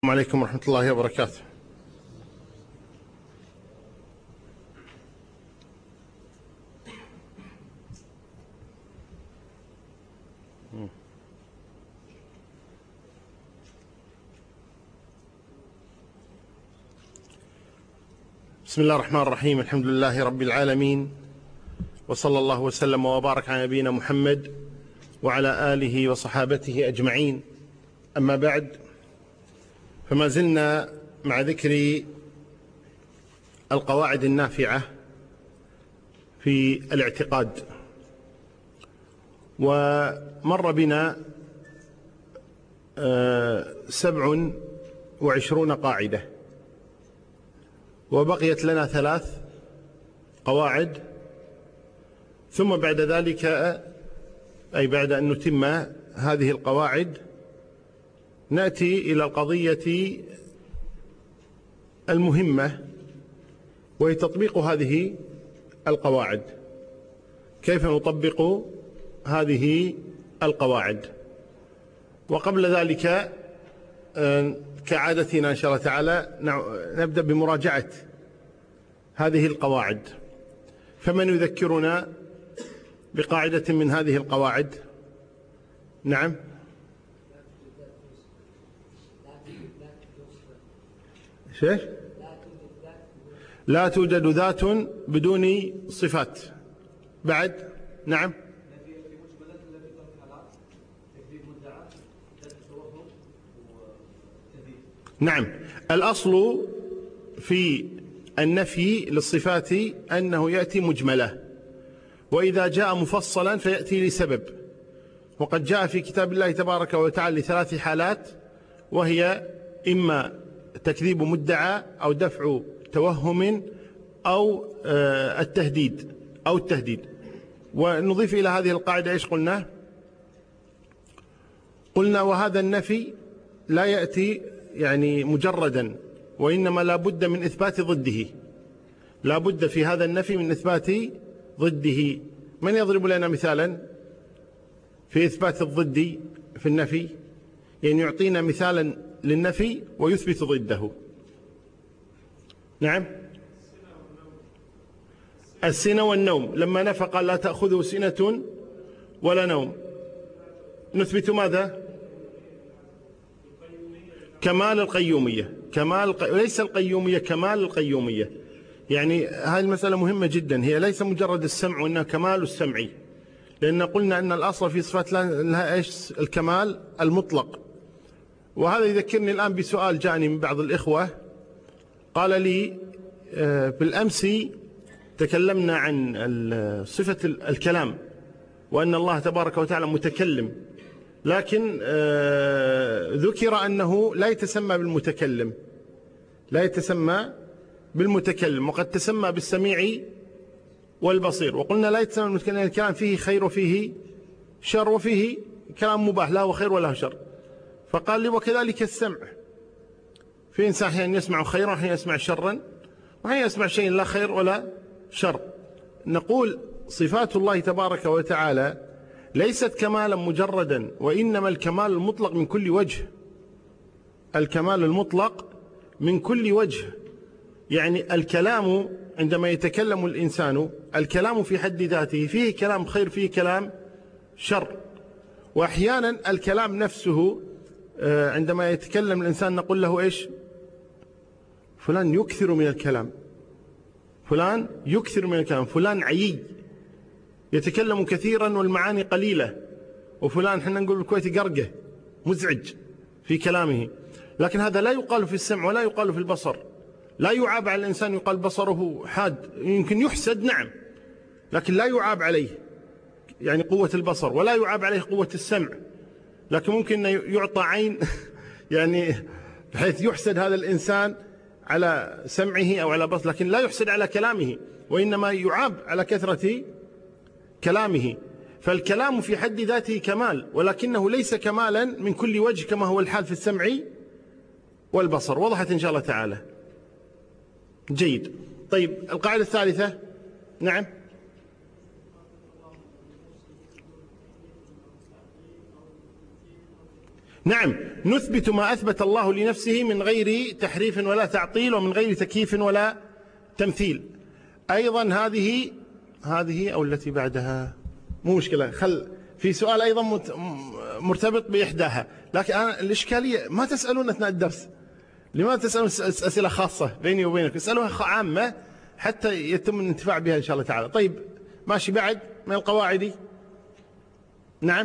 السلام عليكم ورحمة الله وبركاته. بسم الله الرحمن الرحيم. الحمد لله رب العالمين، وصلى الله وسلم وبارك على نبينا محمد وعلى آله وصحابته أجمعين. أما بعد، فما زلنا مع ذكر القواعد النافعة في الاعتقاد، ومر بنا 27 قاعدة، وبقيت لنا 3 قواعد، ثم بعد ذلك أي بعد أن نتم هذه القواعد نأتي إلى القضية المهمة، وهي تطبيق هذه القواعد. كيف نطبق هذه القواعد؟ وقبل ذلك كعادتنا إن شاء الله تعالى نبدأ بمراجعة هذه القواعد. فمن يذكرنا بقاعدة من هذه القواعد؟ نعم. شيء؟ لا توجد ذات بدون صفات. بعد؟ نعم. نعم. الأصل في النفي للصفات أنه يأتي مجملة، وإذا جاء مفصلا فيأتي لسبب. وقد جاء في كتاب الله تبارك وتعالى ل3 حالات، وهي إما تكذيب مدعى أو دفع توهم أو التهديد. ونضيف إلى هذه القاعدة إيش قلنا؟ قلنا وهذا النفي لا يأتي يعني مجردا، وإنما لا بد من إثبات ضده. لا بد في هذا النفي من إثبات ضده. من يضرب لنا مثالا في إثبات الضد في النفي؟ يعني يعطينا مثالا للنفي ويثبت ضده. نعم. السنة والنوم، لما نفى قال لا تأخذه سنة ولا نوم، نثبت ماذا؟ كمال القيومية. ليس القيومية، كمال القيومية. يعني هذه المسألة مهمة جدا، هي ليس مجرد السمع، وإنها كمال السمع، لأن قلنا أن الأصل في صفات لها إيش؟ الكمال المطلق. وهذا يذكرني الآن بسؤال جاءني من بعض الإخوة، قال لي بالأمس تكلمنا عن صفة الكلام، وأن الله تبارك وتعالى متكلم، لكن ذكر أنه لا يتسمى بالمتكلم، وقد تسمى بالسميع والبصير. وقلنا لا يتسمى بالمتكلم، الكلام فيه خير وفيه شر، وفيه كلام مباح لا هو خير ولا شر. فقال لي وكذلك السمع، في إنسان أحيانا يسمع خيرا وأحيانا يسمع شرا، وأحيانا يسمع شيء لا خير ولا شر. نقول صفات الله تبارك وتعالى ليست كمالا مجردا، وإنما الكمال المطلق من كل وجه. الكمال المطلق من كل وجه. يعني الكلام عندما يتكلم الإنسان، الكلام في حد ذاته فيه كلام خير، فيه كلام شر. وأحيانا الكلام نفسه عندما يتكلم الإنسان نقول له إيش؟ فلان يكثر من الكلام، فلان عيي يتكلم كثيرا والمعاني قليلة، وفلان احنا نقول بالكويت قرقه مزعج في كلامه. لكن هذا لا يقال في السمع ولا يقال في البصر. لا يعاب على الإنسان يقال بصره حاد، يمكن يحسد نعم، لكن لا يعاب عليه يعني قوة البصر، ولا يعاب عليه قوة السمع، لكن ممكن يعطى عين يعني بحيث يحسد هذا الإنسان على سمعه أو على بصره، لكن لا يحسد على كلامه، وإنما يعاب على كثرة كلامه. فالكلام في حد ذاته كمال، ولكنه ليس كمالا من كل وجه كما هو الحال في السمع والبصر. وضحت إن شاء الله تعالى؟ جيد. طيب القاعدة الثالثة. نعم. نعم، نثبت ما أثبت الله لنفسه من غير تحريف ولا تعطيل ومن غير تكييف ولا تمثيل. أيضا هذه أو التي بعدها مو مشكلة، في سؤال أيضا مرتبط بإحداها، لكن أنا الإشكالية ما تسألون أثناء الدرس. لماذا تسألون أسئلة خاصة بيني وبينك؟ اسألوها عامة حتى يتم الانتفاع بها إن شاء الله تعالى. طيب ماشي، بعد من القواعد. نعم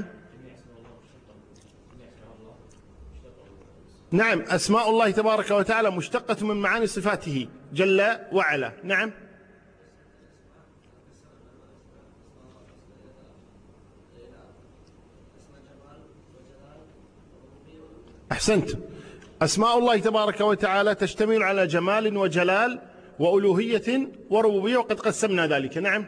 نعم، أسماء الله تبارك وتعالى مشتقة من معاني صفاته جل وعلا. نعم أحسنت. أسماء الله تبارك وتعالى تشتمل على جمال وجلال وألوهية وربوبية، وقد قسمنا ذلك. نعم،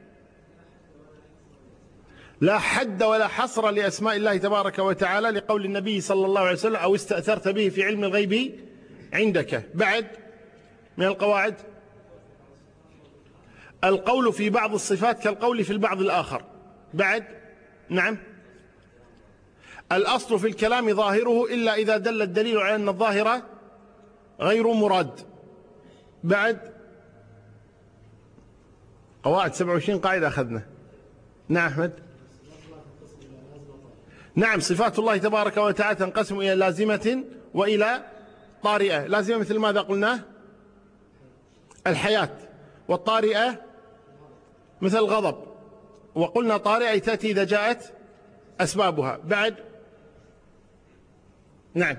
لا حد ولا حصر لأسماء الله تبارك وتعالى، لقول النبي صلى الله عليه وسلم: أو استأثرت به في علم الغيب عندك. بعد من القواعد القول في بعض الصفات كالقول في البعض الآخر. بعد نعم، الأصل في الكلام ظاهره إلا إذا دل الدليل على أن الظاهر غير مراد. بعد قواعد 27 قاعدة أخذنا. نعم أحمد. نعم، صفات الله تبارك وتعالى تنقسم إلى لازمة وإلى طارئة. لازمة مثل ماذا قلنا؟ الحياة. والطارئة مثل الغضب. وقلنا طارئة تأتي إذا جاءت أسبابها. بعد نعم،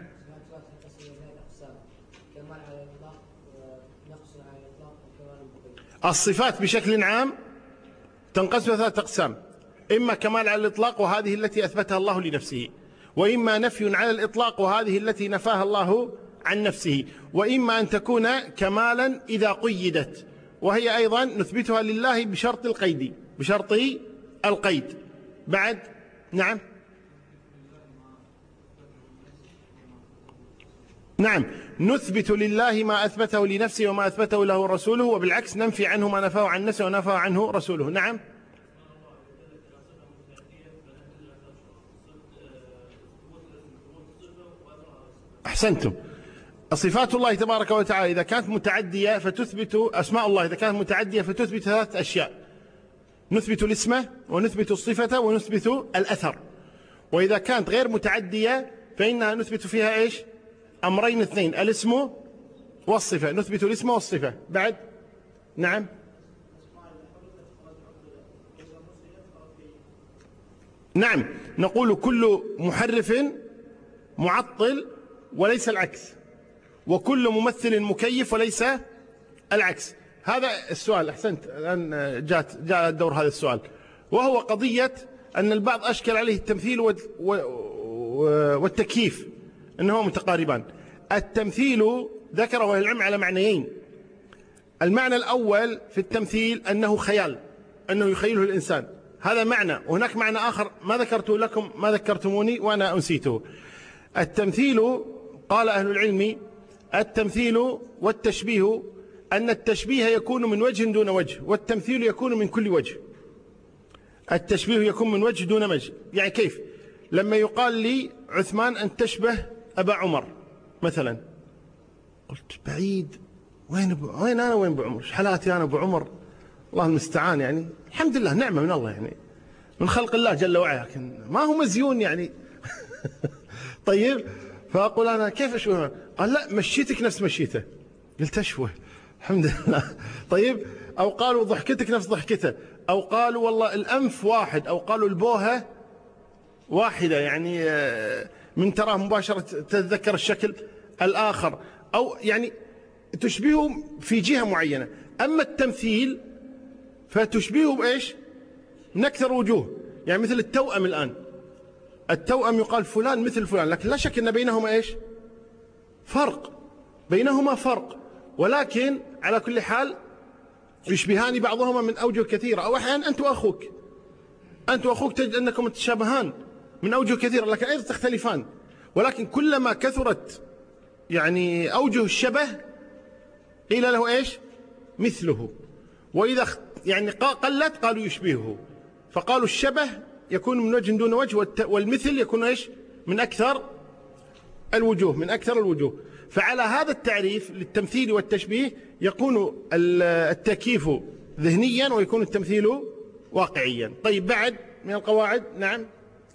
الصفات بشكل عام تنقسم إلى 3 أقسام: إما كمال على الإطلاق وهذه التي أثبتها الله لنفسه، وإما نفي على الإطلاق وهذه التي نفاها الله عن نفسه، وإما أن تكون كمالا إذا قيدت، وهي أيضا نثبتها لله بشرط القيد، بشرط القيد. بعد نعم نعم، نثبت لله ما أثبته لنفسه وما أثبته له رسوله، وبالعكس ننفي عنه ما نفاه عن نفسه ونفاه عنه رسوله. نعم أحسنتم. صفات الله تبارك وتعالى إذا كانت متعدية فتثبت، أسماء الله إذا كانت متعدية فتثبت 3 أشياء: نثبت الاسم ونثبت الصفة ونثبت الأثر. وإذا كانت غير متعدية فإنها نثبت فيها إيش؟ أمرين 2: الاسم والصفة، نثبت الاسم والصفة. بعد نعم نعم، نقول كل محرف معطل وليس العكس، وكل ممثل مكيف وليس العكس. هذا السؤال. أحسنت، الآن جاء الدور هذا السؤال، وهو قضية أن البعض أشكل عليه التمثيل والتكييف أنهما متقاربان. التمثيل ذكره أهل العلم على معنيين: المعنى الأول في التمثيل أنه خيال، أنه يخيله الإنسان، هذا معنى، وهناك معنى آخر ما ذكرته لكم، ما ذكرتموني وأنا أنسيته. التمثيل قال أهل العلم: التمثيل والتشبيه أن التشبيه يكون من وجه دون وجه، والتمثيل يكون من كل وجه. التشبيه يكون من وجه دون وجه، يعني كيف؟ لما يقال لي عثمان أن تشبه أبا عمر مثلا، قلت بعيد، وين أنا وين أبو عمر؟ حالاتي أنا أبو عمر الله المستعان، يعني الحمد لله نعمة من الله، يعني من خلق الله جل وعلا، لكن ما هو مزيون يعني. طيب، فأقول أنا كيف أشبه؟ قال لا، مشيتك نفس مشيته. قلت أشبه، الحمد لله. طيب، أو قالوا ضحكتك نفس ضحكته، أو قالوا والله الأنف واحد، أو قالوا البوهة واحدة، يعني من تراه مباشرة تتذكر الشكل الآخر، أو يعني تشبهه في جهة معينة. أما التمثيل فتشبهه بإيش؟ من أكثر وجوه، يعني مثل التوأم. الآن التوأم يقال فلان مثل فلان، لكن لا شك أن بينهما إيش؟ فرق، بينهما فرق، ولكن على كل حال يشبهان بعضهما من أوجه كثيرة. أو أحيانا أنت وأخوك تجد أنكم تتشابهان من أوجه كثيرة، لكن أيضا تختلفان، ولكن كلما كثرت يعني أوجه الشبه قيل له إيش؟ مثله. وإذا يعني قلت قالوا يشبهه، فقالوا الشبه يكون من وجه دون وجه، والمثل يكون إيش؟ من أكثر الوجوه، من أكثر الوجوه. فعلى هذا التعريف للتمثيل والتشبيه يكون التكييف ذهنيا ويكون التمثيل واقعيا. طيب بعد من القواعد. نعم.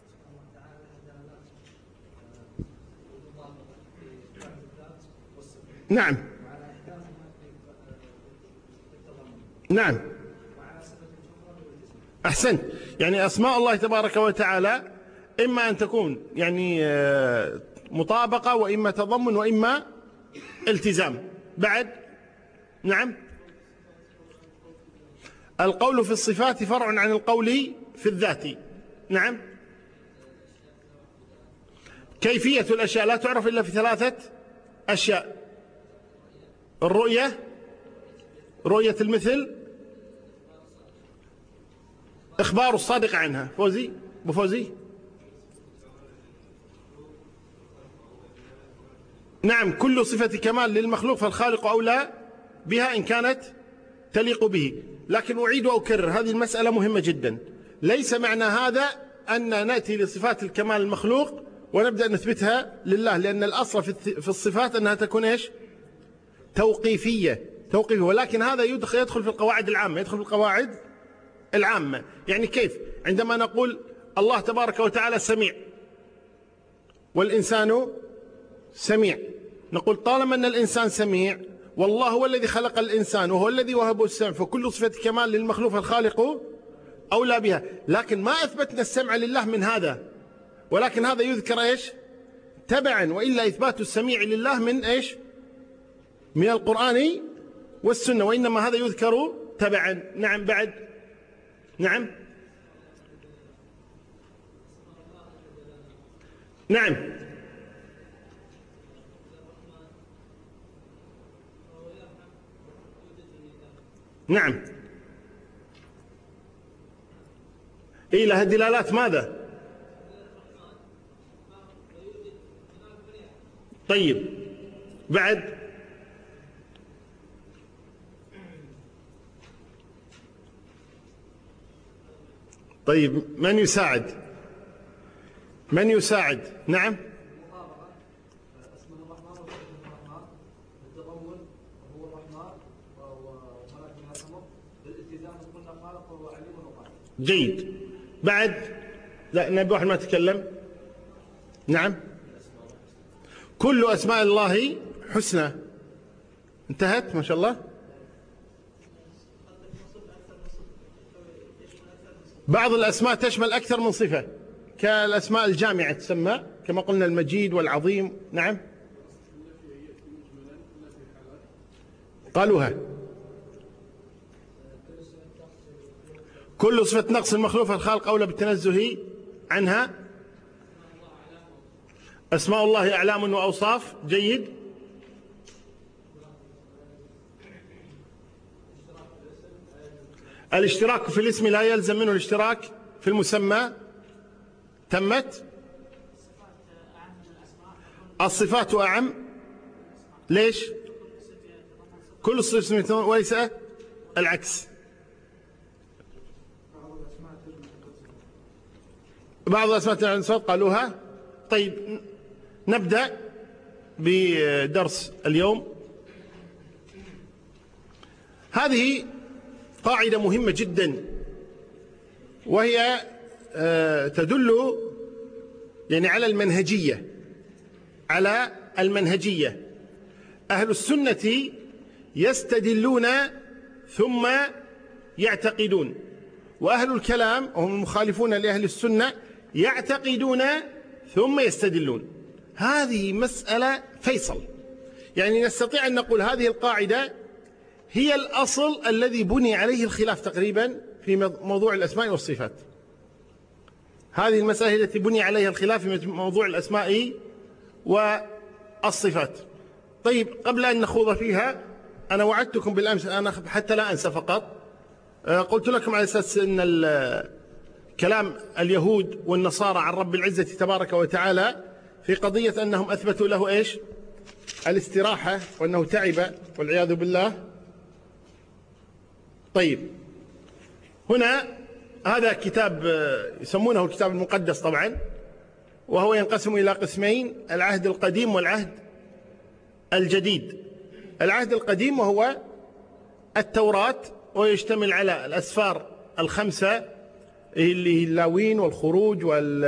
نعم. نعم. أحسنت. يعني أسماء الله تبارك وتعالى إما أن تكون يعني مطابقة، وإما تضمن، وإما التزام. بعد. نعم. القول في الصفات فرع عن القول في الذات. نعم. كيفية الأشياء لا تعرف إلا في 3 أشياء: الرؤية، رؤية المثل، إخبار الصادق عنها. فوزي بفوزي. نعم. كل صفة كمال للمخلوق فالخالق أولى بها إن كانت تليق به. لكن أعيد وأكرر، هذه المسألة مهمة جدا. ليس معنى هذا أن نأتي لصفات الكمال المخلوق ونبدأ نثبتها لله، لأن الأصل في الصفات أنها تكون إيش؟ توقيفية. ولكن هذا يدخل في القواعد العامة، يدخل في القواعد العامة. يعني كيف؟ عندما نقول الله تبارك وتعالى سميع والإنسان سميع، نقول طالما أن الإنسان سميع والله هو الذي خلق الإنسان وهو الذي وهبه السمع، فكل صفة كمال للمخلوق الخالق أولى بها. لكن ما أثبتنا السمع لله من هذا، ولكن هذا يذكر إيش؟ تبعا. وإلا إثبات السميع لله من إيش؟ من القرآن والسنة، وإنما هذا يذكر تبعا. نعم. بعد. نعم. نعم. نعم. إيه لها دلالات ماذا؟ طيب بعد. طيب من يساعد؟ من يساعد؟ نعم. جيد. بعد. لا نبي واحد ما تكلم. نعم. كل أسماء الله حسنى. انتهت ما شاء الله. بعض الأسماء تشمل أكثر من صفة، كالأسماء الجامعة تسمى كما قلنا المجيد والعظيم. نعم. قالوها. كل صفة نقص المخلوق الخالق أولى بالتنزه عنها. أسماء الله أعلام وأوصاف. جيد. الاشتراك في الاسم لا يلزم منه الاشتراك في المسمى. تمت. الصفات أعم. ليش؟ كل صفة وليس العكس. بعض الأسماء الصفات قالوها. طيب نبدأ بدرس اليوم. هذه قاعدة مهمة جدا، وهي تدل يعني على المنهجية. أهل السنة يستدلون ثم يعتقدون، وأهل الكلام وهم المخالفون لأهل السنة يعتقدون ثم يستدلون. هذه مسألة فيصل. يعني نستطيع أن نقول هذه القاعدة هي الأصل الذي بني عليه الخلاف تقريبا في موضوع الأسماء والصفات. هذه المسألة التي بني عليها الخلاف في موضوع الأسماء والصفات. طيب قبل أن نخوض فيها، أنا وعدتكم بالأمس، أنا حتى لا أنسى فقط، قلت لكم على أساس أن كلام اليهود والنصارى عن رب العزة تبارك وتعالى في قضية أنهم أثبتوا له إيش؟ الاستراحة، وأنه تعب والعياذ بالله. طيب هنا هذا كتاب يسمونه الكتاب المقدس طبعا، وهو ينقسم إلى قسمين: العهد القديم والعهد الجديد. العهد القديم وهو التوراة، ويشتمل على الأسفار الخمسة اللي اللاوين والخروج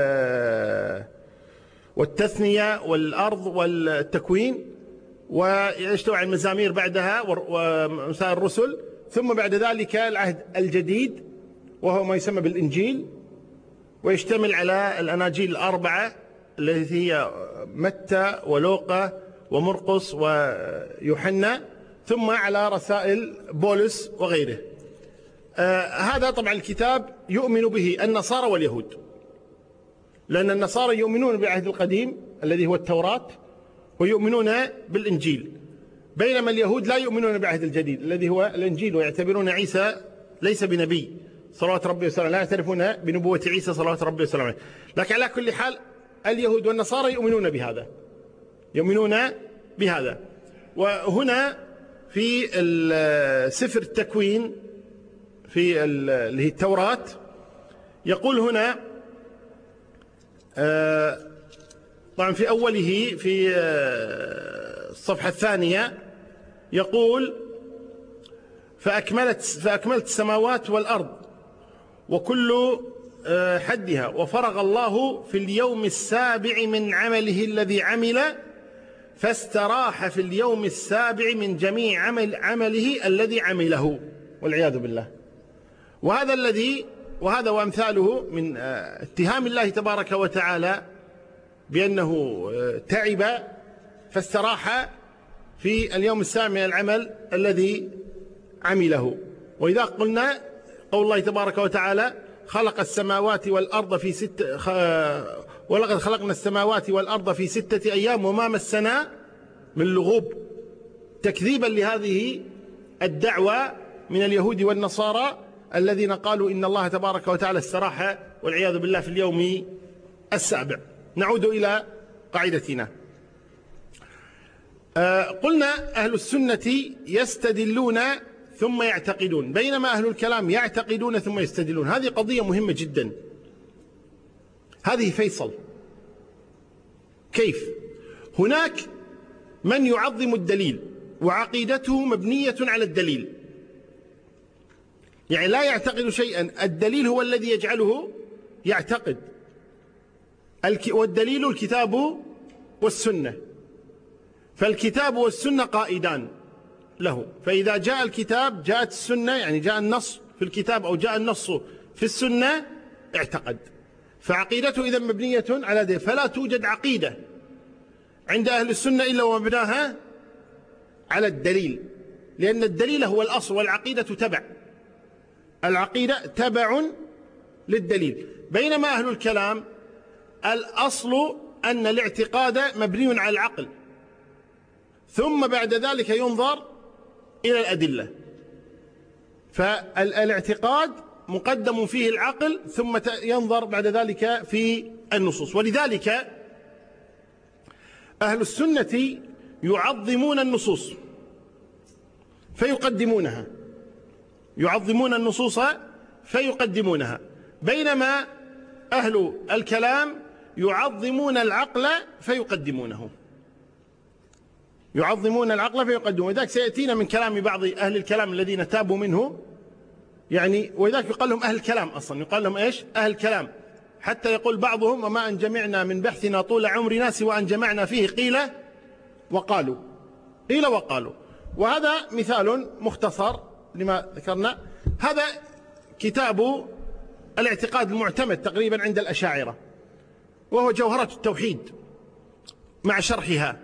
والتثنية والأرض والتكوين، ويشتمل على المزامير بعدها ومسائل الرسل. ثم بعد ذلك العهد الجديد وهو ما يسمى بالإنجيل، ويشتمل على الأناجيل الأربعة التي هي متى ولوقا ومرقس ويوحنا، ثم على رسائل بولس وغيره. هذا طبعا الكتاب يؤمن به النصارى واليهود، لأن النصارى يؤمنون بالعهد القديم الذي هو التوراة، ويؤمنون بالإنجيل، بينما اليهود لا يؤمنون بالعهد الجديد الذي هو الإنجيل، ويعتبرون عيسى ليس بنبي صلوات ربي وسلامه، لا يعترفون بنبوة عيسى صلوات ربي وسلامه. لكن على كل حال اليهود والنصارى يؤمنون بهذا، يؤمنون بهذا. وهنا في سفر التكوين في اللي هي التوراة يقول هنا طبعا في أوله في الصفحة الثانية يقول: فأكملت السماوات والأرض وكل حدها، وفرغ الله في اليوم السابع من عمله الذي عمل، فاستراح في اليوم السابع من جميع عمله الذي عمله، والعياذ بالله. وهذا وأمثاله من اتهام الله تبارك وتعالى بأنه تعب فاستراح في اليوم السابع من العمل الذي عمله. وإذا قلنا قول الله تبارك وتعالى: خلق السماوات والأرض في ولقد خلقنا السماوات والأرض في 6 أيام وما مسنا من لغوب، تكذيبا لهذه الدعوة من اليهود والنصارى الذين قالوا إن الله تبارك وتعالى استراح والعياذ بالله في اليوم السابع. نعود إلى قاعدتنا. قلنا أهل السنة يستدلون ثم يعتقدون، بينما أهل الكلام يعتقدون ثم يستدلون. هذه قضية مهمة جدا، هذه فيصل. كيف؟ هناك من يعظم الدليل وعقيدته مبنية على الدليل، يعني لا يعتقد شيئا، الدليل هو الذي يجعله يعتقد. والدليل الكتاب والسنة، فالكتاب والسنة قائدان له، فإذا جاء الكتاب جاءت السنة، يعني جاء النص في الكتاب أو جاء النص في السنة اعتقد. فعقيدته إذا مبنية على دليل، فلا توجد عقيدة عند أهل السنة إلا ومبناها على الدليل، لأن الدليل هو الأصل والعقيدة تبع، العقيدة تبع للدليل. بينما أهل الكلام الأصل أن الاعتقاد مبني على العقل، ثم بعد ذلك ينظر إلى الأدلة. فالاعتقاد مقدم فيه العقل، ثم ينظر بعد ذلك في النصوص. ولذلك أهل السنة يعظمون النصوص فيقدمونها، يعظمون النصوص فيقدمونها، بينما أهل الكلام يعظمون العقل فيقدمونه، يعظمون العقل فيقدمونه. وذلك سيأتينا من كلام بعض أهل الكلام الذين تابوا منه، يعني وذلك يقال لهم أهل الكلام، أصلا يقال لهم إيش؟ أهل الكلام، حتى يقول بعضهم: وما أن جمعنا من بحثنا طول عمرنا سوى أن جمعنا فيه قيل وقالوا، قيل وقالوا. وهذا مثال مختصر لما ذكرنا. هذا كتاب الاعتقاد المعتمد تقريبا عند الأشاعرة، وهو جوهرة التوحيد مع شرحها.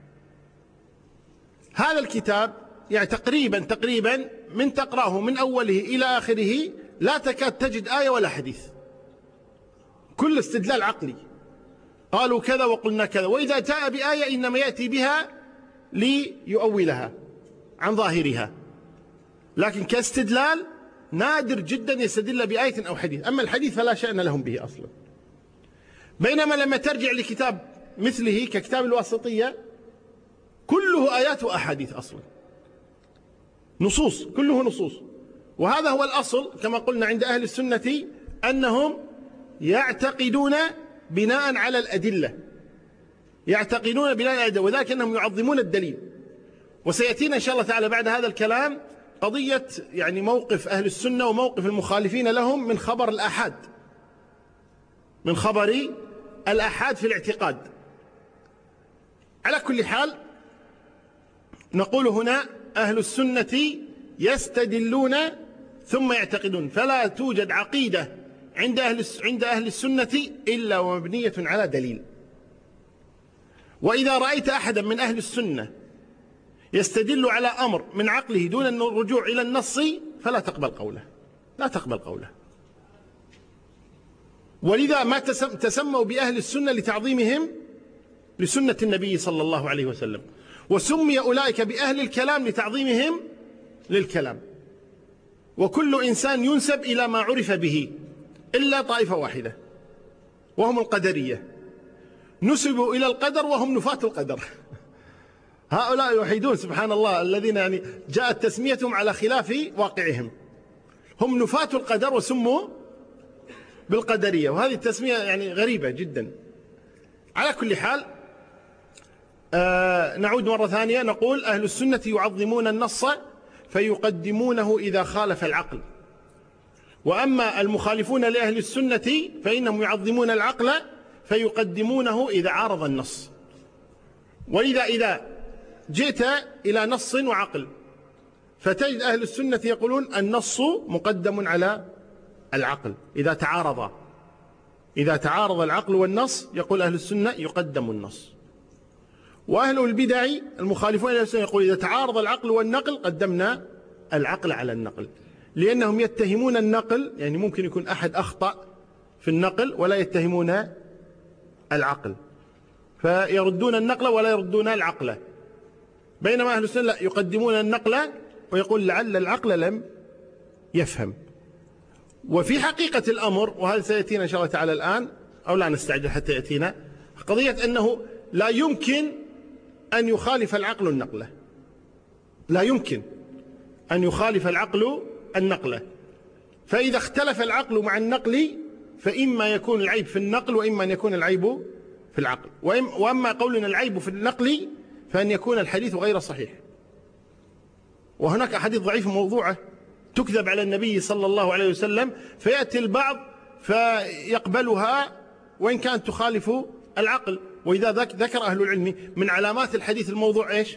هذا الكتاب يعني تقريبا من تقرأه من أوله إلى آخره لا تكاد تجد آية ولا حديث، كل استدلال عقلي، قالوا كذا وقلنا كذا، وإذا جاء بآية إنما يأتي بها ليؤولها عن ظاهرها، لكن كاستدلال نادر جدا يستدل بآية أو حديث. أما الحديث فلا شأن لهم به أصلا. بينما لما ترجع لكتاب مثله ككتاب الواسطية كله آيات وأحاديث أصلا، نصوص، كله نصوص. وهذا هو الأصل كما قلنا عند أهل السنة، أنهم يعتقدون بناء على الأدلة، يعتقدون بناء على الأدلة، وذلك أنهم يعظمون الدليل. وسيأتينا إن شاء الله تعالى بعد هذا الكلام قضية يعني موقف أهل السنة وموقف المخالفين لهم من خبر الآحاد، من خبر الآحاد في الاعتقاد. على كل حال نقول هنا أهل السنة يستدلون ثم يعتقدون، فلا توجد عقيدة عند أهل السنة إلا ومبنية على دليل. وإذا رأيت أحدا من أهل السنة يستدل على أمر من عقله دون الرجوع إلى النص فلا تقبل قوله، لا تقبل قوله. ولذا ما تسموا بأهل السنة لتعظيمهم لسنة النبي صلى الله عليه وسلم، وسمي أولئك بأهل الكلام لتعظيمهم للكلام. وكل إنسان ينسب إلى ما عرف به إلا طائفة واحدة وهم القدرية، نسبوا إلى القدر وهم نفاة القدر. هؤلاء الوحيدون سبحان الله الذين يعني جاءت تسميتهم على خلاف واقعهم، هم نفاة القدر وسموا بالقدرية، وهذه التسمية يعني غريبة جدا. على كل حال نعود مرة ثانية نقول أهل السنة يعظمون النص فيقدمونه إذا خالف العقل، وأما المخالفون لأهل السنة فإنهم يعظمون العقل فيقدمونه إذا عارض النص. وإذا جئت إلى نص وعقل فتجد أهل السنة يقولون النص مقدم على العقل إذا تعارض العقل والنص يقول أهل السنة يقدم النص. وأهل البدع المخالفون لأهل السنة يقول إذا تعارض العقل والنقل قدمنا العقل على النقل، لأنهم يتهمون النقل، يعني ممكن يكون أحد أخطأ في النقل ولا يتهمون العقل، فيردون النقل ولا يردون العقل، بينما أهل السنة لا، يقدمون النقل ويقول لعل العقل لم يفهم. وفي حقيقة الأمر، وهذا سيأتينا إن شاء الله تعالى الآن أو لا نستعجل حتى يأتينا، قضية أنه لا يمكن أن يخالف العقل النقلة، لا يمكن أن يخالف العقل النقلة. فإذا اختلف العقل مع النقل فإما يكون العيب في النقل وإما أن يكون العيب في العقل. وأما قولنا العيب في النقل فأن يكون الحديث غير صحيح، وهناك أحاديث ضعيفة موضوعة تكذب على النبي صلى الله عليه وسلم، فيأتي البعض فيقبلها وإن كانت تخالف العقل. وإذا ذكر أهل العلم من علامات الحديث الموضوع إيش؟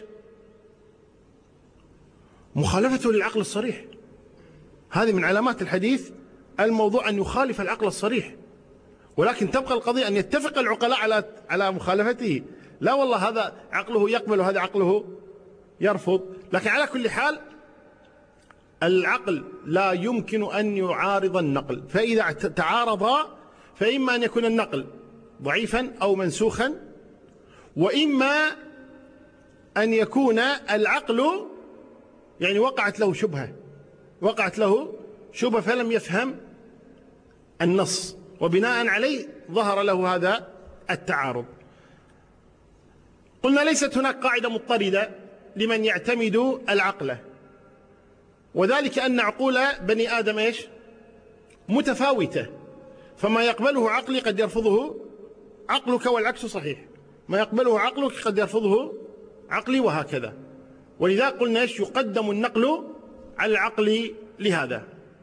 مخالفته للعقل الصريح. هذه من علامات الحديث الموضوع أن يخالف العقل الصريح. ولكن تبقى القضية أن يتفق العقلاء على مخالفته، لا والله هذا عقله يقبل وهذا عقله يرفض. لكن على كل حال العقل لا يمكن أن يعارض النقل، فإذا تعارضا فإما أن يكون النقل ضعيفا أو منسوخا، وإما أن يكون العقل يعني وقعت له شبهة فلم يفهم النص، وبناء عليه ظهر له هذا التعارض. قلنا ليست هناك قاعدة مضطردة لمن يعتمد العقل، وذلك أن عقول بني آدم إيش؟ متفاوتة، فما يقبله عقلي قد يرفضه عقلك والعكس صحيح، ما يقبله عقلك قد يرفضه عقلي وهكذا. ولذا قلنا إيش؟ يقدم النقل على العقل. لهذا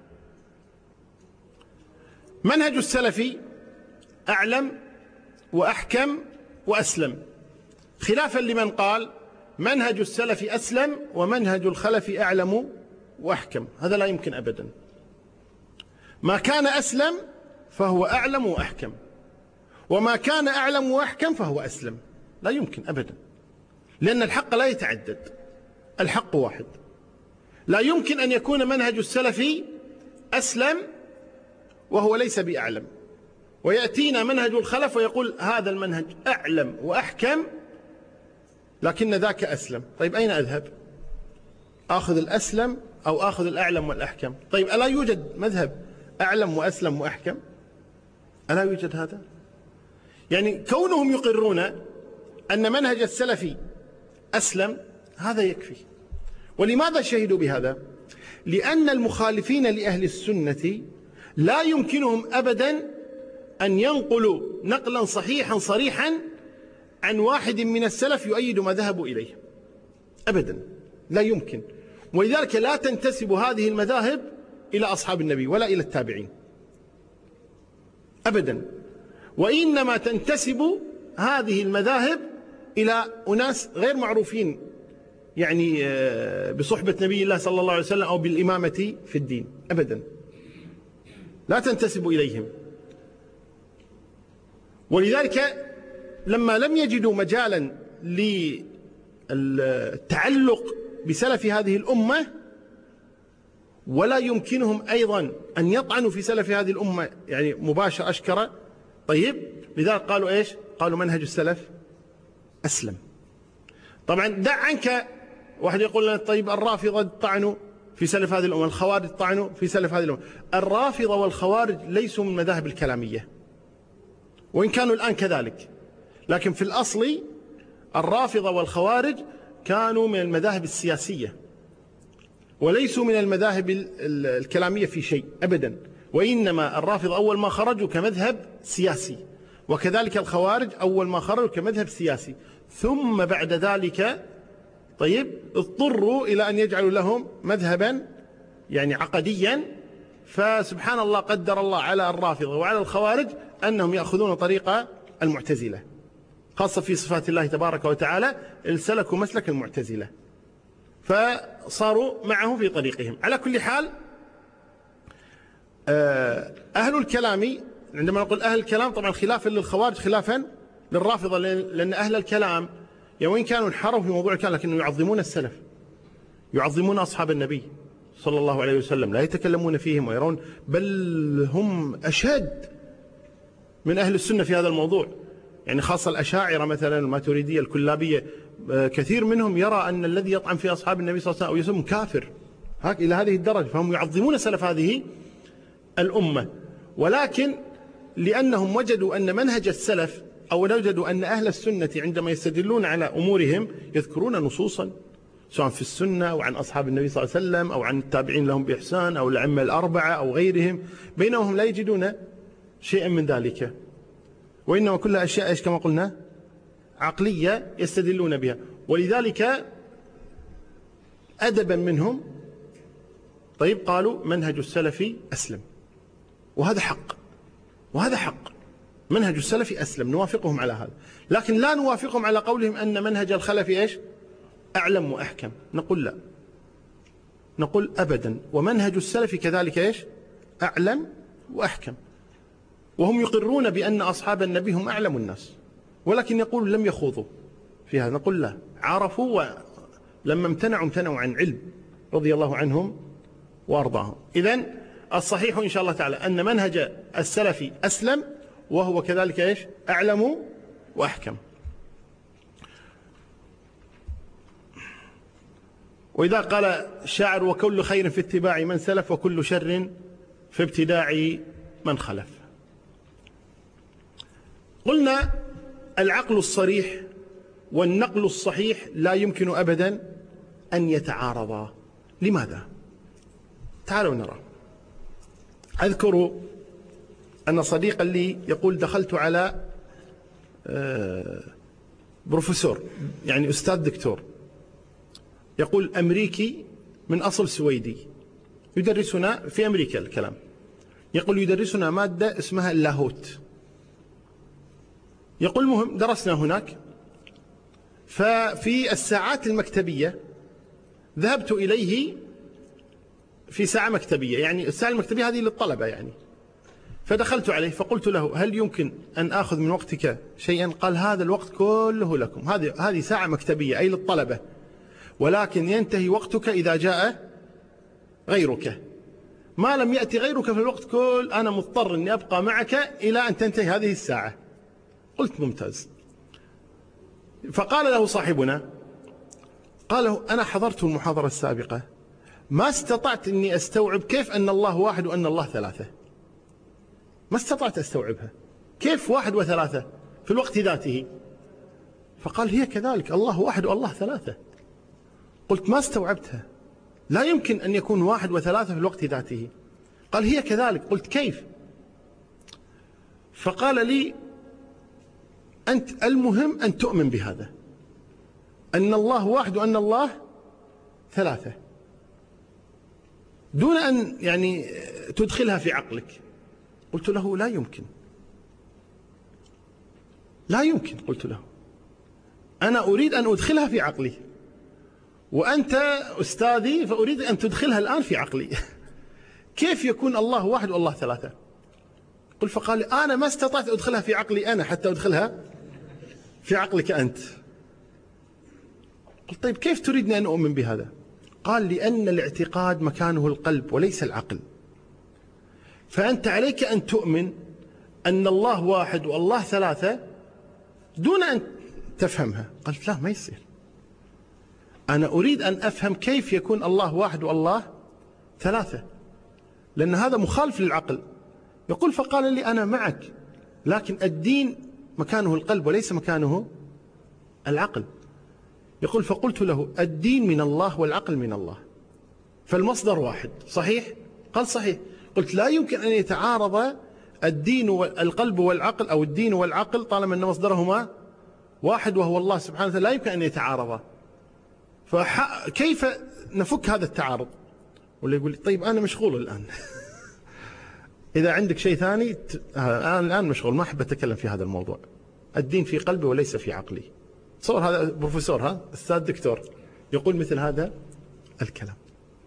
منهج السلف أعلم وأحكم وأسلم، خلافا لمن قال منهج السلف أسلم ومنهج الخلف أعلم وأحكم. هذا لا يمكن أبدا. ما كان أسلم فهو أعلم وأحكم، وما كان أعلم وأحكم فهو أسلم. لا يمكن أبدا، لأن الحق لا يتعدد، الحق واحد. لا يمكن أن يكون منهج السلف أسلم وهو ليس بأعلم، ويأتينا منهج الخلف ويقول هذا المنهج أعلم وأحكم لكن ذاك أسلم. طيب أين أذهب؟ آخذ الأسلم أو آخذ الأعلم والأحكم؟ طيب ألا يوجد مذهب أعلم وأسلم وأحكم؟ ألا يوجد هذا؟ يعني كونهم يقرون أن منهج السلف أسلم هذا يكفي. ولماذا شهدوا بهذا؟ لأن المخالفين لأهل السنة لا يمكنهم أبدا أن ينقلوا نقلا صحيحا صريحا عن واحد من السلف يؤيد ما ذهبوا إليه، أبدا لا يمكن. ولذلك لا تنتسب هذه المذاهب إلى أصحاب النبي ولا إلى التابعين أبدا، وإنما تنتسب هذه المذاهب إلى أناس غير معروفين يعني بصحبة نبي الله صلى الله عليه وسلم أو بالإمامة في الدين أبدا، لا تنتسب إليهم. ولذلك لما لم يجدوا مجالا للتعلق بسلف هذه الأمة، ولا يمكنهم أيضا أن يطعنوا في سلف هذه الأمة يعني مباشرة أشكرا، طيب لذلك قالوا إيش؟ قالوا منهج السلف أسلم. طبعا دع عنك واحد يقول لنا طيب الرافضة طعنوا في سلف هذه الأمة، الخوارج طعنوا في سلف هذه الأمة. الرافضة والخوارج ليسوا من المذاهب الكلامية، وإن كانوا الآن كذلك، لكن في الأصل الرافضة والخوارج كانوا من المذاهب السياسية وليسوا من المذاهب الكلامية في شيء أبدا، وإنما الرافضة أول ما خرجوا كمذهب سياسي، وكذلك الخوارج أول ما خرجوا كمذهب سياسي، ثم بعد ذلك طيب اضطروا إلى أن يجعلوا لهم مذهبا يعني عقديا. فسبحان الله قدر الله على الرافضة وعلى الخوارج أنهم يأخذون طريق المعتزلة، خاصة في صفات الله تبارك وتعالى سلكوا مسلك المعتزلة، فصاروا معه في طريقهم. على كل حال أهل الكلام، عندما نقول أهل الكلام طبعا خلافا للخوارج خلافا للرافضة، لأن أهل الكلام وإن كانوا انحرفوا في موضوع الكلام لكنهم يعظمون السلف، يعظمون أصحاب النبي صلى الله عليه وسلم، لا يتكلمون فيهم ويرون، بل هم أشد من أهل السنة في هذا الموضوع. يعني خاصة الأشاعرة مثلا، الماتريدية، الكلابية، كثير منهم يرى أن الذي يطعن في أصحاب النبي صلى الله عليه وسلم أو يسمى كافر إلى هذه الدرجة، فهم يعظمون سلف هذه الأمة. ولكن لأنهم وجدوا أن منهج السلف، أو وجدوا أن أهل السنة عندما يستدلون على أمورهم يذكرون نصوصا سواء في السنة أو عن أصحاب النبي صلى الله عليه وسلم أو عن التابعين لهم بإحسان أو الأئمة الأربعة أو غيرهم، بينهم لا يجدون شيئا من ذلك، وإنما كلها أشياء إيش كما قلنا عقلية يستدلون بها. ولذلك أدبا منهم طيب قالوا منهج السلف أسلم، وهذا حق، وهذا حق، منهج السلف أسلم، نوافقهم على هذا. لكن لا نوافقهم على قولهم أن منهج الخلف إيش أعلم وأحكم، نقول لا، نقول أبدا، ومنهج السلف كذلك إيش أعلم وأحكم، وهم يقرون بأن أصحاب النبي هم أعلم الناس، ولكن يقول لم يخوضوا في هذا، نقول لا، عرفوا ولما امتنعوا عن علم رضي الله عنهم وأرضاهم. إذن الصحيح إن شاء الله تعالى أن منهج السلف أسلم، وهو كذلك إيش أعلم وأحكم. وإذا قال الشاعر وكل خير في اتباع من سلف وكل شر في ابتداع من خلف. قلنا العقل الصريح والنقل الصحيح لا يمكن أبدا أن يتعارضا. لماذا؟ تعالوا نرى. أذكر أن صديقا لي يقول دخلت على بروفيسور يعني أستاذ دكتور، يقول أمريكي من أصل سويدي يدرسنا في أمريكا الكلام، يقول يدرسنا مادة اسمها اللاهوت. يقول مهم درسنا هناك، ففي الساعات المكتبية ذهبت إليه في ساعة مكتبية، يعني الساعة المكتبية هذه للطلبة يعني، فدخلت عليه فقلت له هل يمكن أن آخذ من وقتك شيئا؟ قال هذا الوقت كله لكم، هذه ساعة مكتبية أي للطلبة، ولكن ينتهي وقتك إذا جاء غيرك، ما لم يأتي غيرك في الوقت كل أنا مضطر أني أبقى معك إلى أن تنتهي هذه الساعة. قلت ممتاز. فقال له صاحبنا، قال له أنا حضرت المحاضرة السابقة ما استطعت أني أستوعب كيف أن الله واحد وأن الله ثلاثة، ما استطعت أستوعبها، كيف واحد وثلاثة في الوقت ذاته؟ فقال هي كذلك، الله واحد والله ثلاثة. قلت ما استوعبتها، لا يمكن أن يكون واحد وثلاثة في الوقت ذاته. قال هي كذلك. قلت كيف؟ فقال لي أنت المهم أن تؤمن بهذا، أن الله واحد وأن الله ثلاثة، دون أن يعني تدخلها في عقلك. قلت له لا يمكن، لا يمكن. قلت له أنا أريد أن أدخلها في عقلي، وأنت أستاذي فأريد أن تدخلها الآن في عقلي. كيف يكون الله واحد والله ثلاثة؟ قل فقال لي أنا ما استطعت أدخلها في عقلي أنا حتى أدخلها في عقلك أنت. قلت طيب كيف تريدني أن أؤمن بهذا؟ قال لأن الاعتقاد مكانه القلب وليس العقل، فأنت عليك أن تؤمن أن الله واحد والله ثلاثة دون أن تفهمها. قلت لا ما يصير، أنا أريد أن أفهم كيف يكون الله واحد والله ثلاثة، لأن هذا مخالف للعقل. يقول فقال لي أنا معك، لكن الدين مكانه القلب وليس مكانه العقل. يقول فقلت له الدين من الله والعقل من الله، فالمصدر واحد صحيح؟ قال صحيح. قلت لا يمكن أن يتعارض الدين والقلب والعقل، أو الدين والعقل، طالما أن مصدرهما واحد وهو الله سبحانه وتعالى، لا يمكن أن يتعارضا. فكيف نفك هذا التعارض؟ ولا يقول لي طيب أنا مشغول الآن. إذا عندك شيء ثاني أنا الآن مشغول، ما أحب أتكلم في هذا الموضوع. الدين في قلبي وليس في عقلي. تصور هذا بروفيسور، أستاذ دكتور يقول مثل هذا الكلام.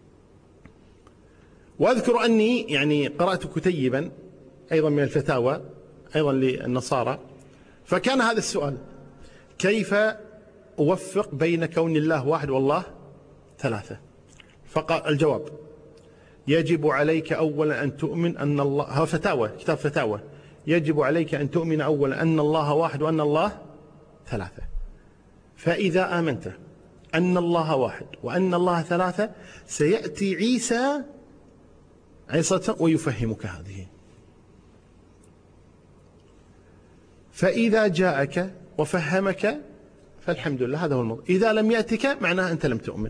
وأذكر أني يعني قرأت كتيبا أيضا من الفتاوى أيضا للنصارى، فكان هذا السؤال: كيف أوفق بين كون الله واحد والله ثلاثة؟ فقال الجواب: يجب عليك أولا أن تؤمن أن الله، ها فتاوى، كتاب فتاوى، يجب عليك أن تؤمن أولا أن الله واحد وأن الله ثلاثة. فإذا آمنت أن الله واحد وأن الله ثلاثة سيأتي عيسى ويفهمك هذه. فإذا جاءك وفهمك فالحمد لله، هذا هو الموضوع. إذا لم يأتك معناه أنت لم تؤمن.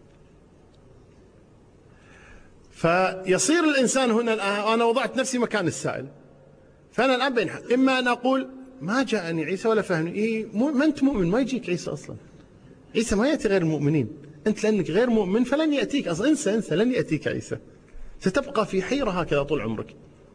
فيصير الإنسان هنا، أنا وضعت نفسي مكان السائل، فأنا الآن بين حل: إما أن أقول ما جاءني عيسى ولا فهمني، ما أنت مؤمن، ما يجيك عيسى أصلا، عيسى ما يأتي غير المؤمنين، أنت لأنك غير مؤمن فلن يأتيك أصلا، انسى لن يأتيك عيسى، ستبقى في حيرة هكذا طول عمرك.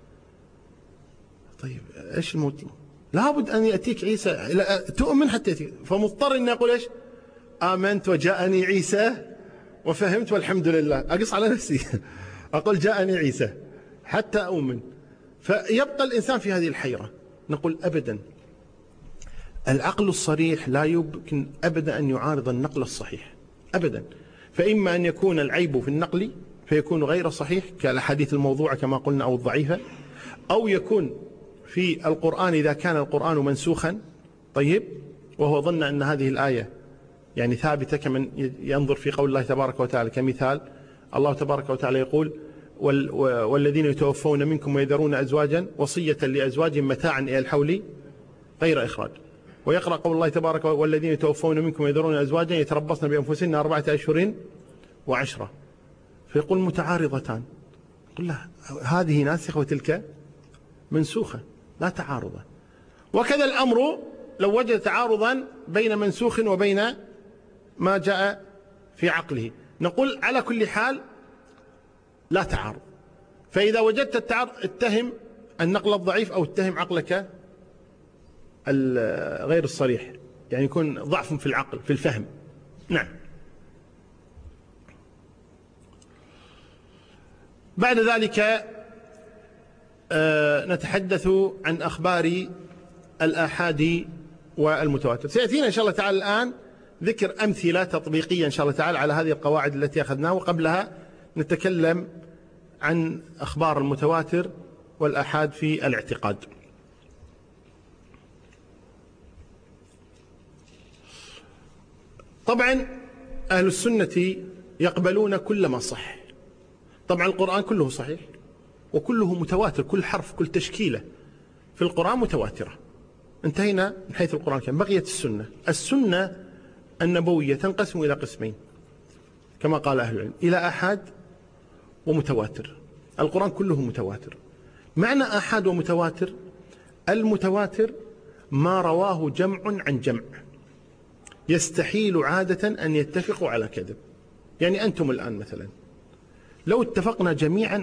طيب إيش الموت؟ لابد أن يأتيك عيسى، تؤمن حتى يأتيك. فمضطر أن أقول إيش؟ آمنت وجاءني عيسى وفهمت والحمد لله، أقص على نفسي أقول جاءني عيسى حتى أؤمن. فيبقى الإنسان في هذه الحيرة. نقول أبدا، العقل الصريح لا يمكن أبدا أن يعارض النقل الصحيح أبدا. فإما أن يكون العيب في النقل فيكون غير صحيح كالأحاديث الموضوعة كما قلنا أو الضعيفة، أو يكون في القرآن إذا كان القرآن منسوخا. طيب، وهو ظن أن هذه الآية يعني ثابتة، كمن ينظر في قول الله تبارك وتعالى. كمثال الله تبارك وتعالى يقول: والذين يتوفون منكم ويذرون أزواجا وصية لأزواجهم متاعا إلى الحول غير إخراج. ويقرأ قول الله تبارك: والذين يتوفون منكم ويذرون أزواجا يتربصن بأنفسهن 4 أشهر و10. فيقول متعارضتان. قل له هذه ناسخة وتلك منسوخة، لا تعارض. وكذا الأمر لو وجد تعارضا بين منسوخ وبين ما جاء في عقله، نقول على كل حال لا تعارض. فإذا وجدت التعارض اتهم النقل الضعيف أو اتهم عقلك غير الصريح، يعني يكون ضعف في العقل في الفهم. نعم. بعد ذلك نتحدث عن أخبار الآحاد والمتواتر. سيأتينا إن شاء الله تعالى الآن ذكر أمثلة تطبيقية إن شاء الله تعالى على هذه القواعد التي أخذناها، وقبلها نتكلم عن أخبار المتواتر والآحاد في الاعتقاد. طبعا أهل السنة يقبلون كل ما صح. طبعا القرآن كله صحيح وكله متواتر، كل حرف كل تشكيلة في القرآن متواترة. انتهينا من حيث القرآن كان. بقيت السنة النبوية تنقسم إلى قسمين كما قال أهل العلم: إلى آحاد ومتواتر. القرآن كله متواتر. معنى آحاد ومتواتر المتواتر ما رواه جمع عن جمع يستحيل عادة أن يتفقوا على كذب. يعني أنتم الآن مثلا لو اتفقنا جميعا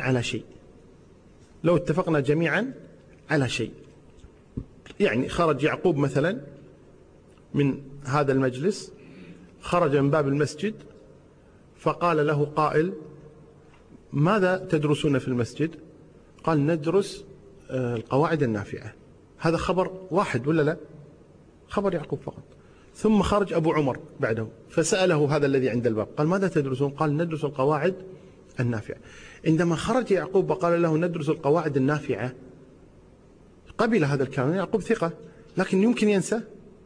على شيء، يعني خرج يعقوب مثلا من هذا المجلس، خرج من باب المسجد، فقال له قائل: ماذا تدرسون في المسجد؟ قال: ندرس القواعد النافعة. هذا خبر واحد ولا لا؟ خبر يعقوب فقط. ثم خرج أبو عمر بعده فسأله هذا الذي عند الباب، قال: ماذا تدرسون؟ قال: ندرس القواعد النافعة. عندما خرج يعقوب وقال له: ندرس القواعد النافعة، قبل هذا الكلام. يعقوب ثقة، لكن يمكن ينسى،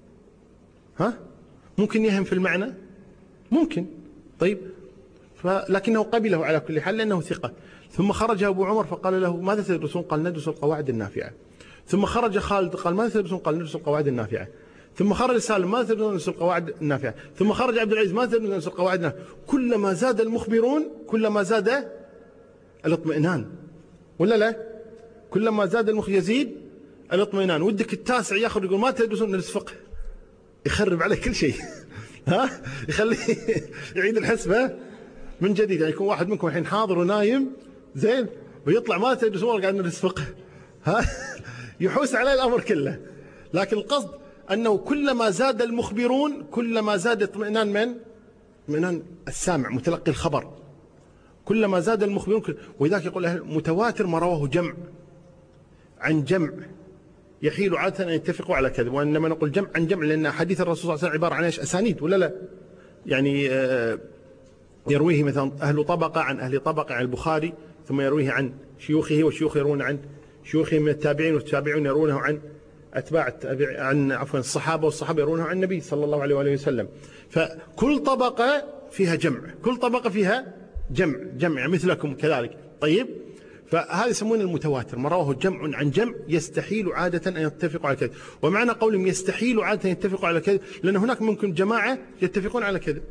ممكن يهم في المعنى، ممكن. طيب، لكنه قبله على كل حال لأنه ثقة. ثم خرج أبو عمر فقال له: ماذا تدرسون؟ قال: ندرس القواعد النافعة. ثم خرج خالد قال: ماذا تدرسون؟ قال: ندرس القواعد النافعة. ثم خرج سالم: ماذا تدرسون؟ ندرس القواعد النافعة. ثم خرج عبد العزيز: ماذا تدرسون؟ ندرس القواعد النافعة. كلما زاد المخبرون كلما زاد الاطمئنان، ولا لا؟ كلما زاد يزيد الاطمئنان. ودك التاسع يخرج يقول: ما تدرسون؟ ندرس فقه. يخرب عليه كل شيء. يخليه يعيد الحسبة من جديد. يعني يكون واحد منكم الحين حاضر ونايم زين، ويطلع: ما تدرسون؟ والله قاعد ندرس فقه. يحوس عليه الأمر كله. لكن القصد أنه كلما زاد المخبرون كلما زاد اطمئنان اطمئنان السامع متلقي الخبر. كلما زاد المخبرون ولذلك يقول متواتر ما رواه جمع عن جمع يحيل عادة أن يتفقوا على كذب. وإنما نقول جمع عن جمع لأن حديث الرسول صلى الله عليه وسلم عبارة عن أسانيد، ولا لا؟ يعني يرويه مثلا أهل طبقة عن أهل طبقة عن البخاري، ثم يرويه عن شيوخه، والشيوخ يرون عن شيوخه من التابعين، والتابعون يرونه عن أتباع الصحابة، والصحابة يرونه عن النبي صلى الله عليه وآله وسلم. فكل طبقة فيها جمع، كل طبقة فيها جمع مثلكم كذلك. طيب، فهذا يسمونه المتواتر ما رواه جمع عن جمع يستحيل عادة أن يتفقوا على كذب. ومعنى قولهم يستحيل عادة أن يتفقوا على كذب لأن هناك ممكن جماعة يتفقون على كذب،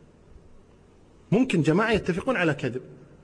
ممكن جماعة يتفقون على كذب،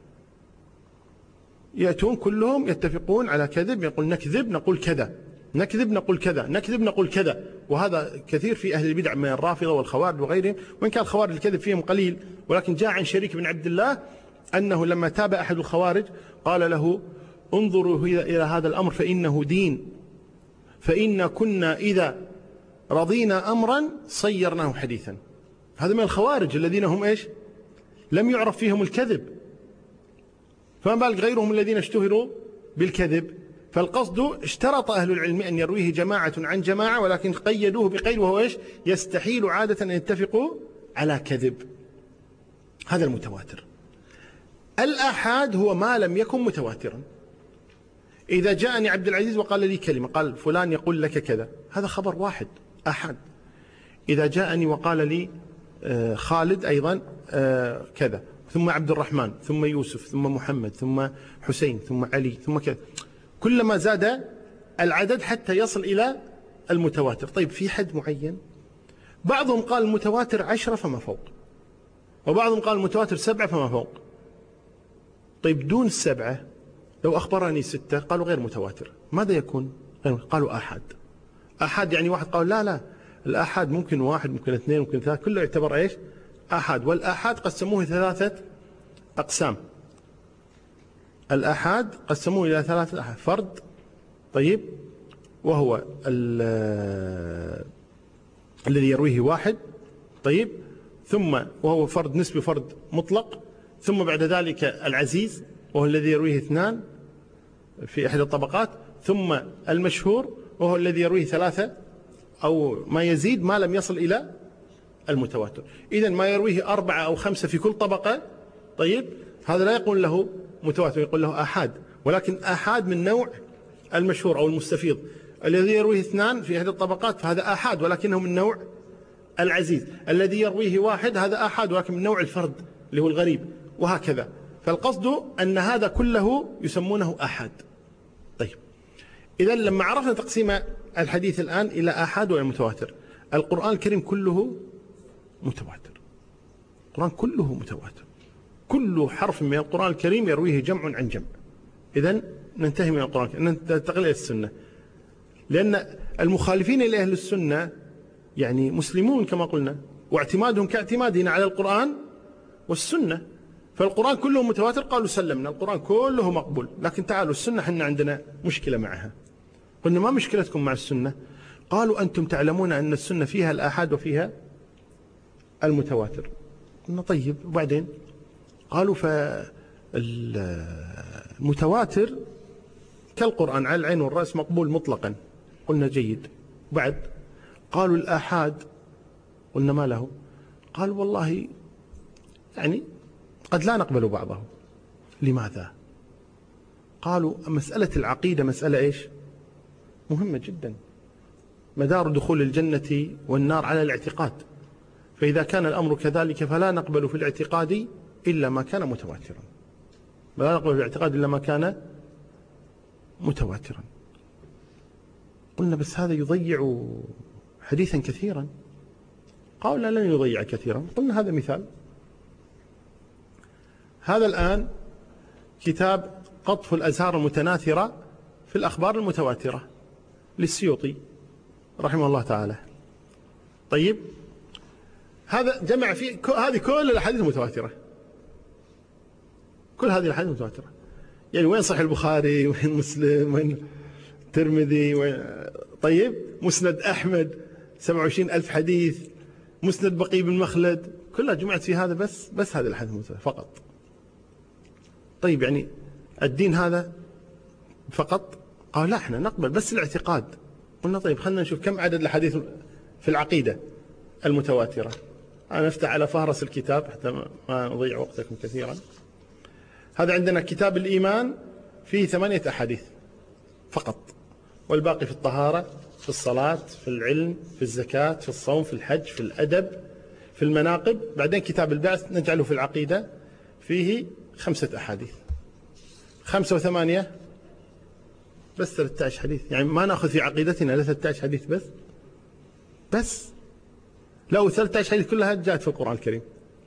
يأتون كلهم يتفقون على كذب، يقول نكذب نقول كذا، نكذب نقول كذا، نكذب نقول كذا. وهذا كثير في أهل البدع من الرافضة والخوارج وغيرهم، وإن كان الخوارج الكذب فيهم قليل، ولكن جاء عن شريك بن عبد الله أنه لما تاب أحد الخوارج قال له: انظروا إلى هذا الأمر فإنه دين، فإن كنا إذا رضينا أمرا صيرناه حديثا. هذا من الخوارج الذين هم إيش؟ لم يعرف فيهم الكذب، فما بالك غيرهم الذين اشتهروا بالكذب. فالقصد اشترط أهل العلم أن يرويه جماعة عن جماعة، ولكن قيدوه بقيد وهو إيش؟ يستحيل عادة أن يتفقوا على كذب. هذا المتواتر. الآحاد هو ما لم يكن متواترا. إذا جاءني عبد العزيز وقال لي كلمة، قال فلان يقول لك كذا، هذا خبر واحد آحاد. إذا جاءني وقال لي خالد أيضا كذا، ثم عبد الرحمن، ثم يوسف، ثم محمد، ثم حسين، ثم علي، ثم كذا، كلما زاد العدد حتى يصل إلى المتواتر. طيب، في حد معين؟ بعضهم قال المتواتر 10 فما فوق، وبعضهم قال المتواتر 7 فما فوق. طيب، دون 7 لو أخبرني 6 قالوا غير متواتر، ماذا يكون؟ قالوا آحاد. آحاد يعني واحد قال لا الآحاد ممكن 1، ممكن 2، ممكن 3، كله يعتبر إيش؟ آحاد. والآحاد قسموه 3 أقسام. الآحاد قسموه إلى 3 أحاد: فرد، طيب، وهو الذي يرويه واحد، طيب، ثم وهو فرد نسبي، فرد مطلق، ثم بعد ذلك العزيز وهو الذي يرويه 2 في أحد الطبقات، ثم المشهور وهو الذي يرويه 3 أو ما يزيد ما لم يصل إلى المتواتر. إذن ما يرويه 4 أو 5 في كل طبقة، طيب، هذا لا يقول له متواتر، يقول له آحاد. ولكن آحاد من نوع المشهور أو المستفيض. الذي يرويه 2 في أحد الطبقات فهذا آحاد ولكنه من نوع العزيز. الذي يرويه 1 هذا آحاد ولكن من نوع الفرد اللي هو الغريب، وهكذا. فالقصد أن هذا كله يسمونه آحاد. طيب، إذن لما عرفنا تقسيم الحديث الآن إلى آحاد والمتواتر، القرآن الكريم كله متواتر. القرآن كله متواتر، كل حرف من القرآن الكريم يرويه جمع عن جمع. إذن ننتهي من القرآن الكريم، ننتقل إلى السنة. لأن المخالفين لأهل السنة يعني مسلمون كما قلنا، واعتمادهم كاعتمادنا على القرآن والسنة. فالقرآن كله متواتر، قالوا سلمنا القرآن كله مقبول، لكن تعالوا السنة حنا عندنا مشكلة معها. قلنا ما مشكلتكم مع السنة؟ قالوا أنتم تعلمون أن السنة فيها الآحاد وفيها المتواتر. قلنا طيب وبعدين؟ قالوا فالمتواتر كالقرآن على العين والرأس مقبول مطلقا. قلنا جيد. بعد قالوا الآحاد، قلنا ما له؟ قالوا والله يعني قد لا نقبل بعضه. لماذا؟ قالوا مسألة العقيدة مسألة إيش؟ مهمة جدا. مدار دخول الجنة والنار على الاعتقاد، فإذا كان الأمر كذلك فلا نقبل في الاعتقاد إلا ما كان متواترا. لا نقبل في الاعتقاد إلا ما كان متواترا. قلنا بس هذا يضيع حديثا كثيرا. قالوا لا، لن يضيع كثيرا. قلنا هذا مثال. هذا الآن كتاب قطف الأزهار المتناثرة في الأخبار المتواترة للسيوطي رحمه الله تعالى. طيب هذا جمع فيه هذه كل الأحاديث المتواترة، كل هذه الأحاديث المتواترة. يعني وين صحيح البخاري، وين مسلم، وين الترمذي، وين طيب مسند أحمد 27,000 حديث، مسند بقي بن مخلد، كلها جمعت في هذا بس هذه الأحاديث المتواترة فقط. طيب يعني الدين هذا فقط؟ قال لا، احنا نقبل بس الاعتقاد. قلنا طيب خلنا نشوف كم عدد الأحاديث في العقيدة المتواترة. أنا أفتح على فهرس الكتاب حتى ما نضيع وقتكم كثيرا. هذا عندنا كتاب الإيمان فيه 8 أحاديث فقط، والباقي في الطهارة، في الصلاة، في العلم، في الزكاة، في الصوم، في الحج، في الأدب، في المناقب. بعدين كتاب البعث نجعله في العقيدة فيه 5 أحاديث. 5 و8 بس 13 حديث. يعني ما نأخذ في عقيدتنا 13 حديث بس لو 13 حديث كلها جاءت في القرآن الكريم،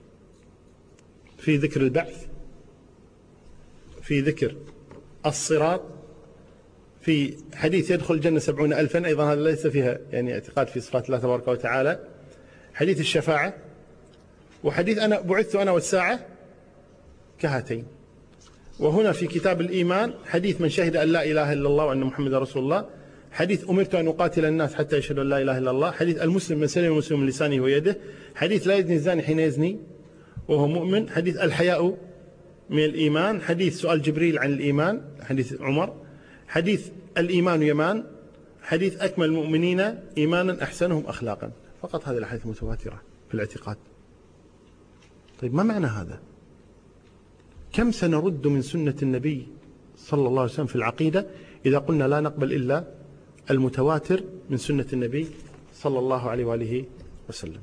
في ذكر البعث، في ذكر الصراط، في حديث يدخل الجنة 70,000، أيضا هذا ليس فيها يعني اعتقاد في صفات الله تبارك وتعالى، حديث الشفاعة، وحديث أنا بعثت أنا والساعة كهاتين. وهنا في كتاب الإيمان حديث من شهد أن لا إله إلا الله وأن محمد رسول الله، حديث أمرت أن أقاتل الناس حتى يشهدوا أن لا إله إلا الله، حديث المسلم من سلم المسلم من لسانه ويده، حديث لا يزني الزاني حين يزني وهو مؤمن، حديث الحياء من الإيمان، حديث سؤال جبريل عن الإيمان حديث عمر، حديث الإيمان يمان، حديث أكمل المؤمنين إيمانا أحسنهم أخلاقا. فقط هذه الأحاديث متواترة في الاعتقاد. طيب ما معنى هذا؟ كم سنرد من سنة النبي صلى الله عليه وسلم في العقيدة إذا قلنا لا نقبل إلا المتواتر من سنة النبي صلى الله عليه وآله وسلم؟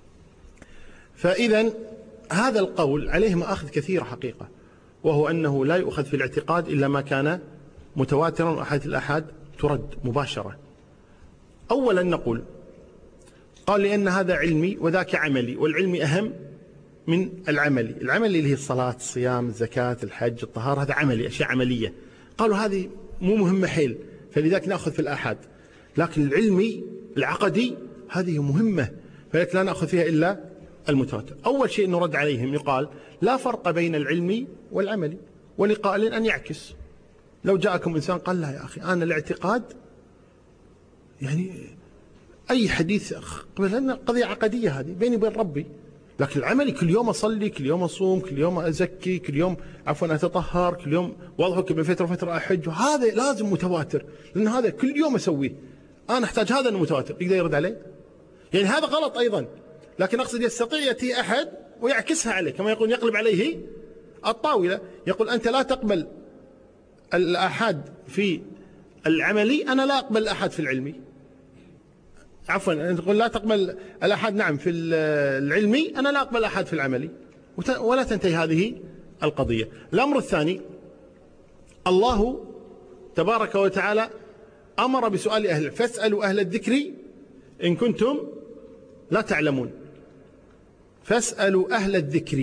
فإذا هذا القول عليه مآخذ كثيرة حقيقة، وهو أنه لا يؤخذ في الاعتقاد إلا ما كان متواترا، وأحاديث الآحاد ترد مباشرة. أولا نقول قال لأن هذا علمي وذاك عملي، والعلمي أهم من العملي. العملي اللي هي الصلاة، الصيام، الزكاة، الحج، الطهارة، هذا عملي، أشياء عملية. قالوا هذه مو مهمة حيل، فلذلك نأخذ في الآحاد. لكن العلمي العقدي هذه مهمة، فلذلك لا نأخذ فيها إلا المتواتر. أول شيء نرد عليهم يقال لا فرق بين العلمي والعملي، ولقائل أن يعكس. لو جاءكم إنسان قال لا يا أخي أنا الاعتقاد يعني أي حديث قبل قضية عقدية هذه بيني وبين ربي، لكن العملي كل يوم أصلي، كل يوم أصوم، كل يوم أزكي، كل يوم عفوا أتطهر، كل يوم واضحك من فترة وفترة أحج، هذا لازم متواتر، لأن هذا كل يوم أسويه، أنا أحتاج هذا المتواتر. يقدر يرد عليه؟ يعني هذا غلط أيضا، لكن أقصد يستطيع يأتي أحد ويعكسها عليه، كما يقول يقلب عليه الطاولة، يقول أنت لا تقبل الآحاد في العملي، أنا لا أقبل الآحاد في العلمي. عفوا تقول لا تقبل الآحاد نعم في العلمي، أنا لا أقبل الآحاد في العملي، ولا تنتهي هذه القضية. الأمر الثاني، الله تبارك وتعالى أمر بسؤال أهل، فاسألوا أهل الذكر إن كنتم لا تعلمون. فاسألوا أهل الذكر.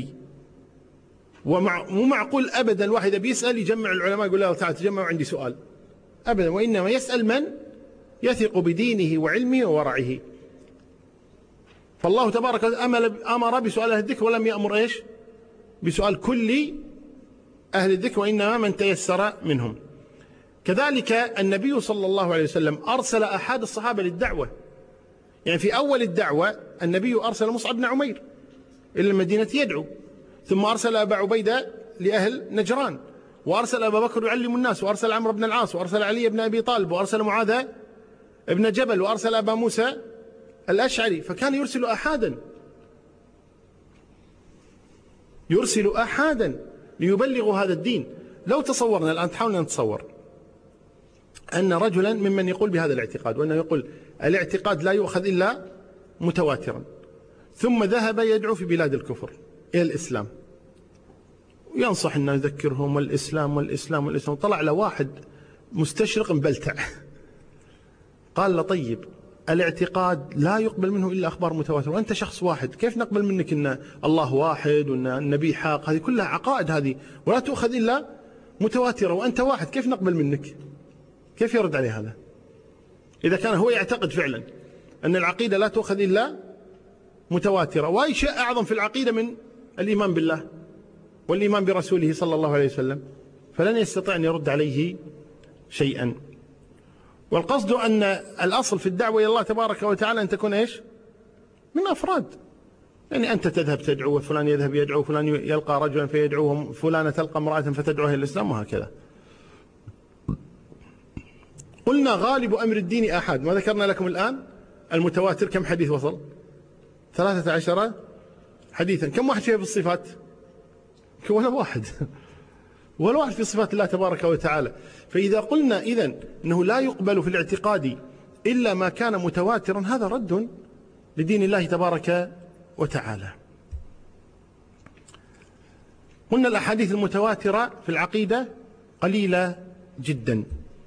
ومو معقول أبدا الواحد بيسأل يجمع العلماء يقول له تعالى تجمعوا عندي سؤال، أبدا، وإنما يسأل من يثق بدينه وعلمه وورعه. فالله تبارك وتعالى أمر بسؤال أهل الذكر ولم يأمر إيش؟ بسؤال كل أهل الذكر، وإنما من تيسر منهم. كذلك النبي صلى الله عليه وسلم أرسل أحد الصحابة للدعوة. يعني في أول الدعوة النبي أرسل مصعب بن عمير إلى المدينة يدعو، ثم أرسل أبا عبيدة لأهل نجران، وأرسل أبا بكر يعلم الناس، وأرسل عمرو بن العاص، وأرسل علي بن أبي طالب، وأرسل معاذ بن جبل، وأرسل أبا موسى الأشعري. فكان يرسل أحدا ليبلغوا هذا الدين. لو تصورنا الآن، تحاولنا نتصور أن رجلا ممن يقول بهذا الاعتقاد، وأنه يقول الاعتقاد لا يؤخذ إلا متواترا، ثم ذهب يدعو في بلاد الكفر إلى الإسلام وينصح أنه يذكرهم والإسلام والإسلام والإسلام، طلع له واحد مستشرق مبلتع قال له طيب الاعتقاد لا يقبل منه إلا أخبار متواترة، وأنت شخص واحد، كيف نقبل منك أن الله واحد وأن النبي حق؟ هذه كلها عقائد هذه ولا تؤخذ إلا متواترة، وأنت واحد، كيف نقبل منك؟ كيف يرد عليه هذا؟ إذا كان هو يعتقد فعلا أن العقيدة لا تؤخذ إلا متواترة، وأي شيء أعظم في العقيدة من الإيمان بالله والإيمان برسوله صلى الله عليه وسلم، فلن يستطيع أن يرد عليه شيئا. والقصد أن الأصل في الدعوة إلى الله تبارك وتعالى أن تكون إيش؟ من أفراد. يعني أنت تذهب تدعو، وفلان يذهب يدعو، فلان يلقى رجلا فيدعوهم، فلانة تلقى امرأة فتدعوها إلى الإسلام، وهكذا. قلنا غالب أمر الدين آحاد، ما ذكرنا لكم الآن المتواتر كم حديث وصل؟ 13 حديثا. كم واحد فيها في الصفات؟ ولا واحد ولا واحد في صفات الله تبارك وتعالى. فإذا قلنا إذن أنه لا يقبل في الاعتقاد إلا ما كان متواترا، هذا رد لدين الله تبارك وتعالى. قلنا الأحاديث المتواترة في العقيدة قليلة جدا،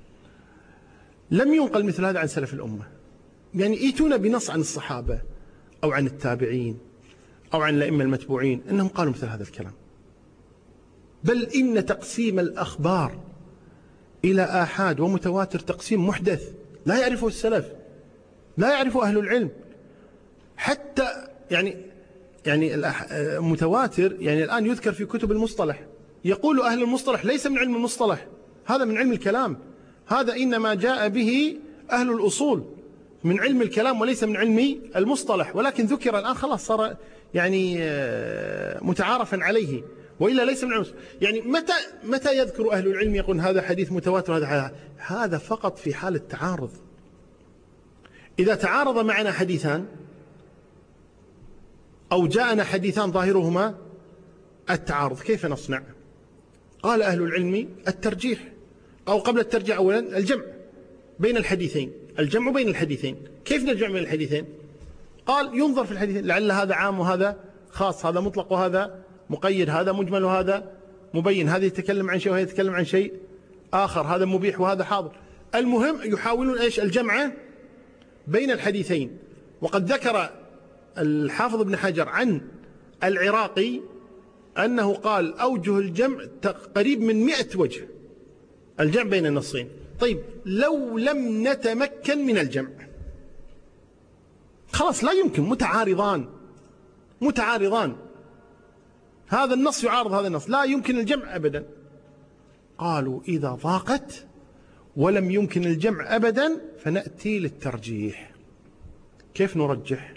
لم ينقل مثل هذا عن سلف الأمة. يعني يأتون بنص عن الصحابة أو عن التابعين أو عن الأئمة المتبوعين أنهم قالوا مثل هذا الكلام. بل إن تقسيم الأخبار إلى آحاد ومتواتر تقسيم محدث لا يعرفه السلف، لا يعرفه أهل العلم. حتى يعني المتواتر يعني الآن يذكر في كتب المصطلح، يقول أهل المصطلح ليس من علم المصطلح، هذا من علم الكلام، هذا إنما جاء به أهل الأصول من علم الكلام وليس من علم المصطلح، ولكن ذكر الآن خلاص صار يعني متعارفا عليه، وإلا ليس من علم. يعني متى يذكر أهل العلم يقول هذا حديث متواتر؟ هذا فقط في حال التعارض. إذا تعارض معنا حديثان أو جاءنا حديثان ظاهرهما التعارض، كيف نصنع؟ قال أهل العلم الترجيح، أو قبل الترجيح أولا الجمع بين الحديثين، الجمع بين الحديثين. كيف نجمع بين الحديثين؟ قال ينظر في الحديثين، لعل هذا عام وهذا خاص، هذا مطلق وهذا مقيد، هذا مجمل وهذا مبين، هذا يتكلم عن شيء وهذا يتكلم عن شيء آخر، هذا مبيح وهذا حاضر. المهم يحاولون إيش؟ الجمع بين الحديثين. وقد ذكر الحافظ ابن حجر عن العراقي أنه قال أوجه الجمع قريب من 100 وجه، الجمع بين النصين. طيب لو لم نتمكن من الجمع، خلاص لا يمكن، متعارضان، هذا النص يعارض هذا النص، لا يمكن الجمع أبدا. قالوا إذا ضاقت ولم يمكن الجمع أبدا فنأتي للترجيح. كيف نرجح؟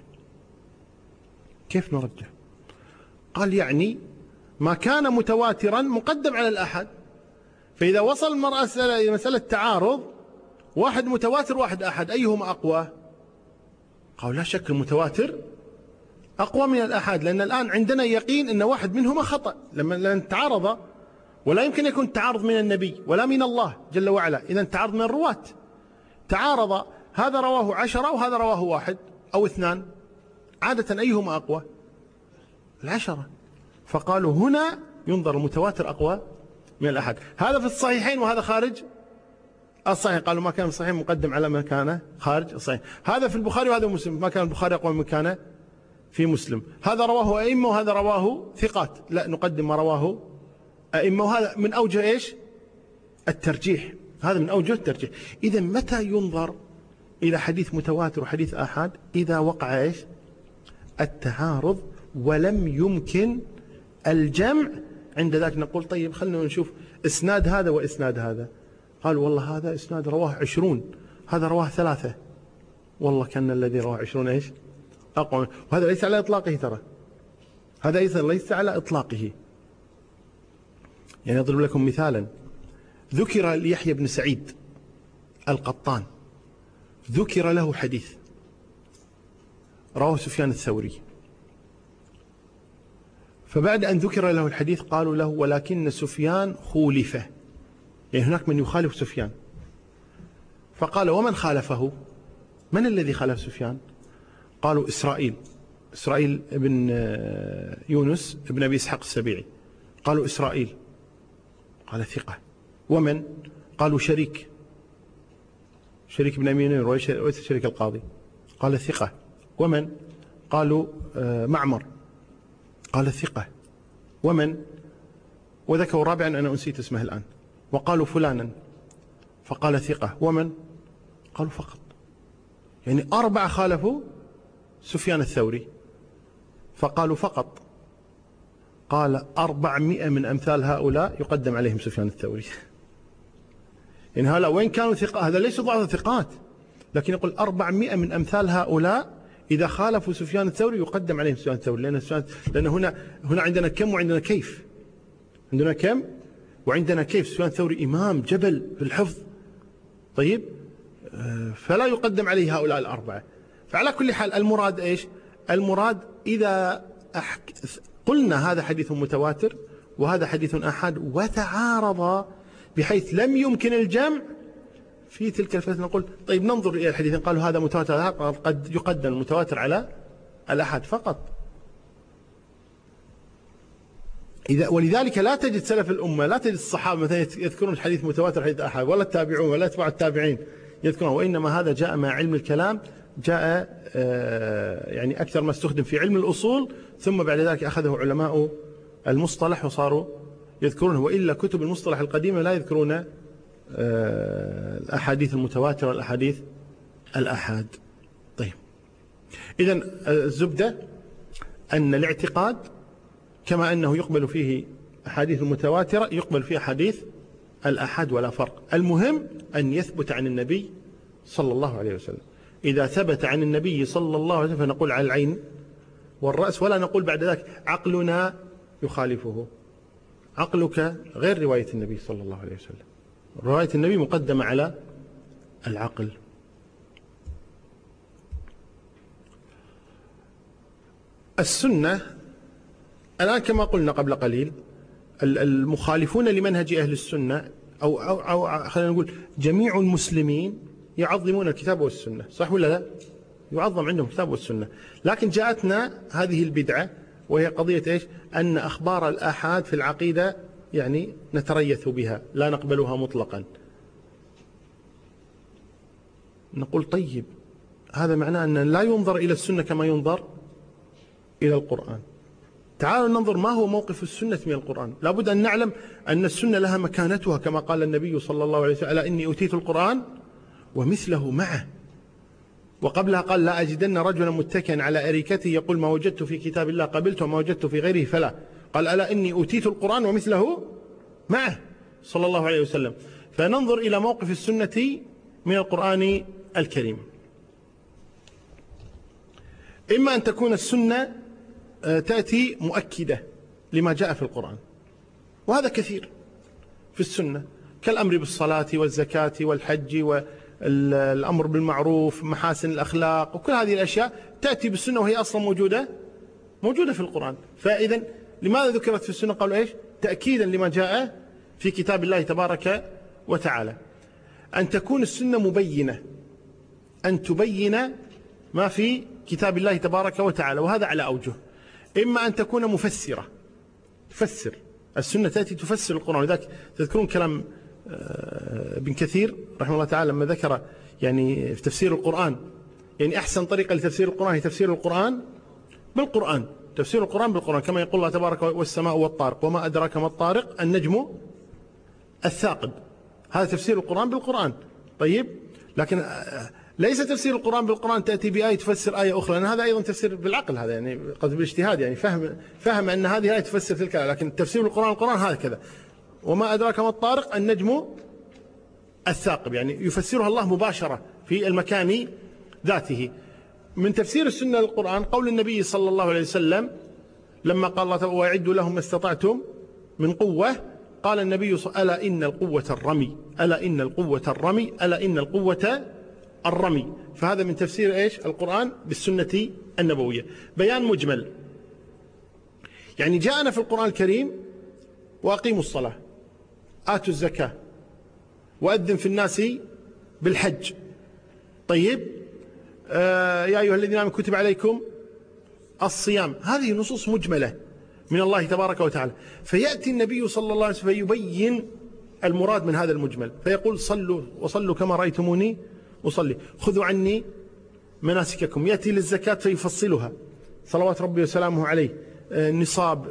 قال يعني ما كان متواترا مقدم على الأحد، فإذا وصل المرأة إلى مسألة تعارض، واحد متواتر واحد أحد، أيهما أقوى؟ قالوا لا شك المتواتر أقوى من الأحد، لأن الآن عندنا يقين أن واحد منهما خطأ لما تعارض، ولا يمكن يكون التعارض من النبي ولا من الله جل وعلا، إذا التعارض من الرواة. تعارض، هذا رواه 10 وهذا رواه 1 أو 2، عادة أيهما أقوى؟ 10. فقالوا هنا ينظر المتواتر أقوى من الأحد. هذا في الصحيحين وهذا خارج الصحيح، قالوا ما كان في الصحيح مقدم على ما كان خارج الصحيح. هذا في البخاري وهذا مسلم، ما كان البخاري أقوى من كان في مسلم. هذا رواه أئمة وهذا رواه ثقات، لا نقدم ما رواه أئمة. وهذا من أوجه إيش؟ الترجيح، هذا من أوجه الترجيح. إذا متى ينظر إلى حديث متواتر وحديث آحاد إذا وقع إيش؟ التعارض ولم يمكن الجمع. عند ذلك نقول طيب خلنا نشوف إسناد هذا وإسناد هذا. قال والله هذا إسناد رواه 20، هذا رواه 3. والله كان الذي رواه 20 إيش؟ أقوى. وهذا ليس على إطلاقه، ترى هذا أيضا ليس على إطلاقه. يعني أضرب لكم مثالا. ذكر ليحيى بن سعيد القطان، ذكر له حديث رواه سفيان الثوري، فبعد أن ذكر له الحديث قالوا له ولكن سفيان خولفه، يعني هناك من يخالف سفيان. فقال ومن خالفه؟ من الذي خالف سفيان؟ قالوا إسرائيل بن يونس بن أبي إسحاق السبيعي. قالوا إسرائيل، قال ثقة. ومن؟ قالوا شريك بن أمين وليس شريك القاضي، قال ثقة. ومن؟ قالوا معمر، قال ثقة. ومن؟ وذكروا رابعا أنا أنسيت اسمه الآن. وقالوا فلانا فقال ثقة. ومن؟ قالوا فقط. يعني 4 خالفوا سفيان الثوري فقالوا فقط. قال 400 من أمثال هؤلاء يقدم عليهم سفيان الثوري. يعني هؤلاء وين كانوا ثقات، هذا ليس ضعف ثقات، لكن يقول 400 من أمثال هؤلاء إذا خالفوا سفيان الثوري يقدم عليهم سفيان الثوري. لأن هنا عندنا كم وعندنا كيف. عندنا كم وعندنا كيف. سفيان الثوري إمام جبل في الحفظ، طيب، فلا يقدم عليه هؤلاء 4. فعلى كل حال المراد إيش؟ المراد إذا قلنا هذا حديث متواتر وهذا حديث آحاد وتعارضا بحيث لم يمكن الجمع، في تلك الفترة نقول طيب ننظر إلى الحديثين. قالوا هذا متواتر، قد يقدم المتواتر على الآحاد فقط. ولذلك لا تجد سلف الأمة، لا تجد الصحابة مثلا يذكرون حديث متواتر حديث آحاد، ولا التابعون ولا أتباع التابعين يذكرون. وإنما هذا جاء مع علم الكلام، جاء يعني أكثر ما استخدم في علم الأصول، ثم بعد ذلك أخذه علماء المصطلح وصاروا يذكرونه. وإلا كتب المصطلح القديمة لا يذكرون الأحاديث المتواترة والأحاديث الآحاد. طيب، إذن الزبدة أن الاعتقاد كما أنه يقبل فيه أحاديث المتواترة يقبل فيه أحاديث الآحاد ولا فرق. المهم أن يثبت عن النبي صلى الله عليه وسلم. إذا ثبت عن النبي صلى الله عليه وسلم فنقول على العين والرأس، ولا نقول بعد ذلك عقلنا يخالفه. عقلك غير رواية النبي صلى الله عليه وسلم، رواية النبي مقدمة على العقل. السنة الآن كما قلنا قبل قليل، المخالفون لمنهج أهل السنة أو خلينا نقول جميع المسلمين يعظمون الكتاب والسنة، صح ولا لا؟ يعظم عندهم الكتاب والسنة. لكن جاءتنا هذه البدعة وهي قضية إيش؟ أن أخبار الآحاد في العقيدة يعني نتريث بها، لا نقبلها مطلقا. نقول طيب هذا معناه أن لا ينظر إلى السنة كما ينظر إلى القرآن. تعالوا ننظر ما هو موقف السنة من القرآن. لابد أن نعلم أن السنة لها مكانتها، كما قال النبي صلى الله عليه وسلم ألا إني أوتيت القرآن ومثله معه. وقبلها قال لا أجدن رجلا متكئا على أريكته يقول ما وجدت في كتاب الله قبلته وما وجدت في غيره فلا. قال ألا إني أوتيت القرآن ومثله معه صلى الله عليه وسلم. فننظر إلى موقف السنة من القرآن الكريم. إما أن تكون السنة تأتي مؤكدة لما جاء في القرآن، وهذا كثير في السنة، كالأمر بالصلاة والزكاة والحج والأمر بالمعروف، محاسن الأخلاق، وكل هذه الأشياء تأتي بالسنة وهي أصلا موجودة في القرآن. فإذا لماذا ذكرت في السنة؟ قالوا إيش؟ تأكيدا لما جاء في كتاب الله تبارك وتعالى. أن تكون السنة مبينة، أن تبين ما في كتاب الله تبارك وتعالى، وهذا على أوجه. إما أن تكون مفسرة، تفسر السنة، تأتي تفسر القرآن. لذلك تذكرون كلام ابن كثير رحمه الله تعالى لما ذكر يعني في تفسير القرآن، يعني أحسن طريقة لتفسير القرآن هي تفسير القرآن بالقرآن، تفسير القرآن بالقرآن، كما يقول الله تبارك والسماء والطارق وما أدراك ما الطارق النجم الثاقب. هذا تفسير القرآن بالقرآن. طيب، لكن ليس تفسير القرآن بالقرآن تأتي بآية تفسر آية أخرى، لأن هذا أيضا تفسير بالعقل، هذا يعني قد بالاجتهاد، يعني فهم أن هذه آية تفسر تلك، لكن تفسير القرآن هذا كذا. وما أدراك ما الطارق، النجم الثاقب، يعني يفسرها الله مباشرة في المكان ذاته. من تفسير السنة للقرآن قول النبي صلى الله عليه وسلم لما قال الله تعالى وأعدوا لهم ما استطعتم من قوة، قال النبي ألا إن القوة الرمي، ألا إن القوة الرمي، ألا إن القوة الرمي. فهذا من تفسير إيش القرآن بالسنة النبوية. بيان مجمل، يعني جاءنا في القرآن الكريم وأقيموا الصلاة، آتوا الزكاة، وأذن في الناس بالحج. طيب يا أيها الذين آمنوا كتب عليكم الصيام. هذه نصوص مجملة من الله تبارك وتعالى، فيأتي النبي صلى الله عليه وسلم فيبين المراد من هذا المجمل، فيقول صلوا وصلوا كما رأيتموني أصلي، خذوا عني مناسككم. يأتي للزكاة فيفصلها صلوات ربي وسلامه عليه، النصاب،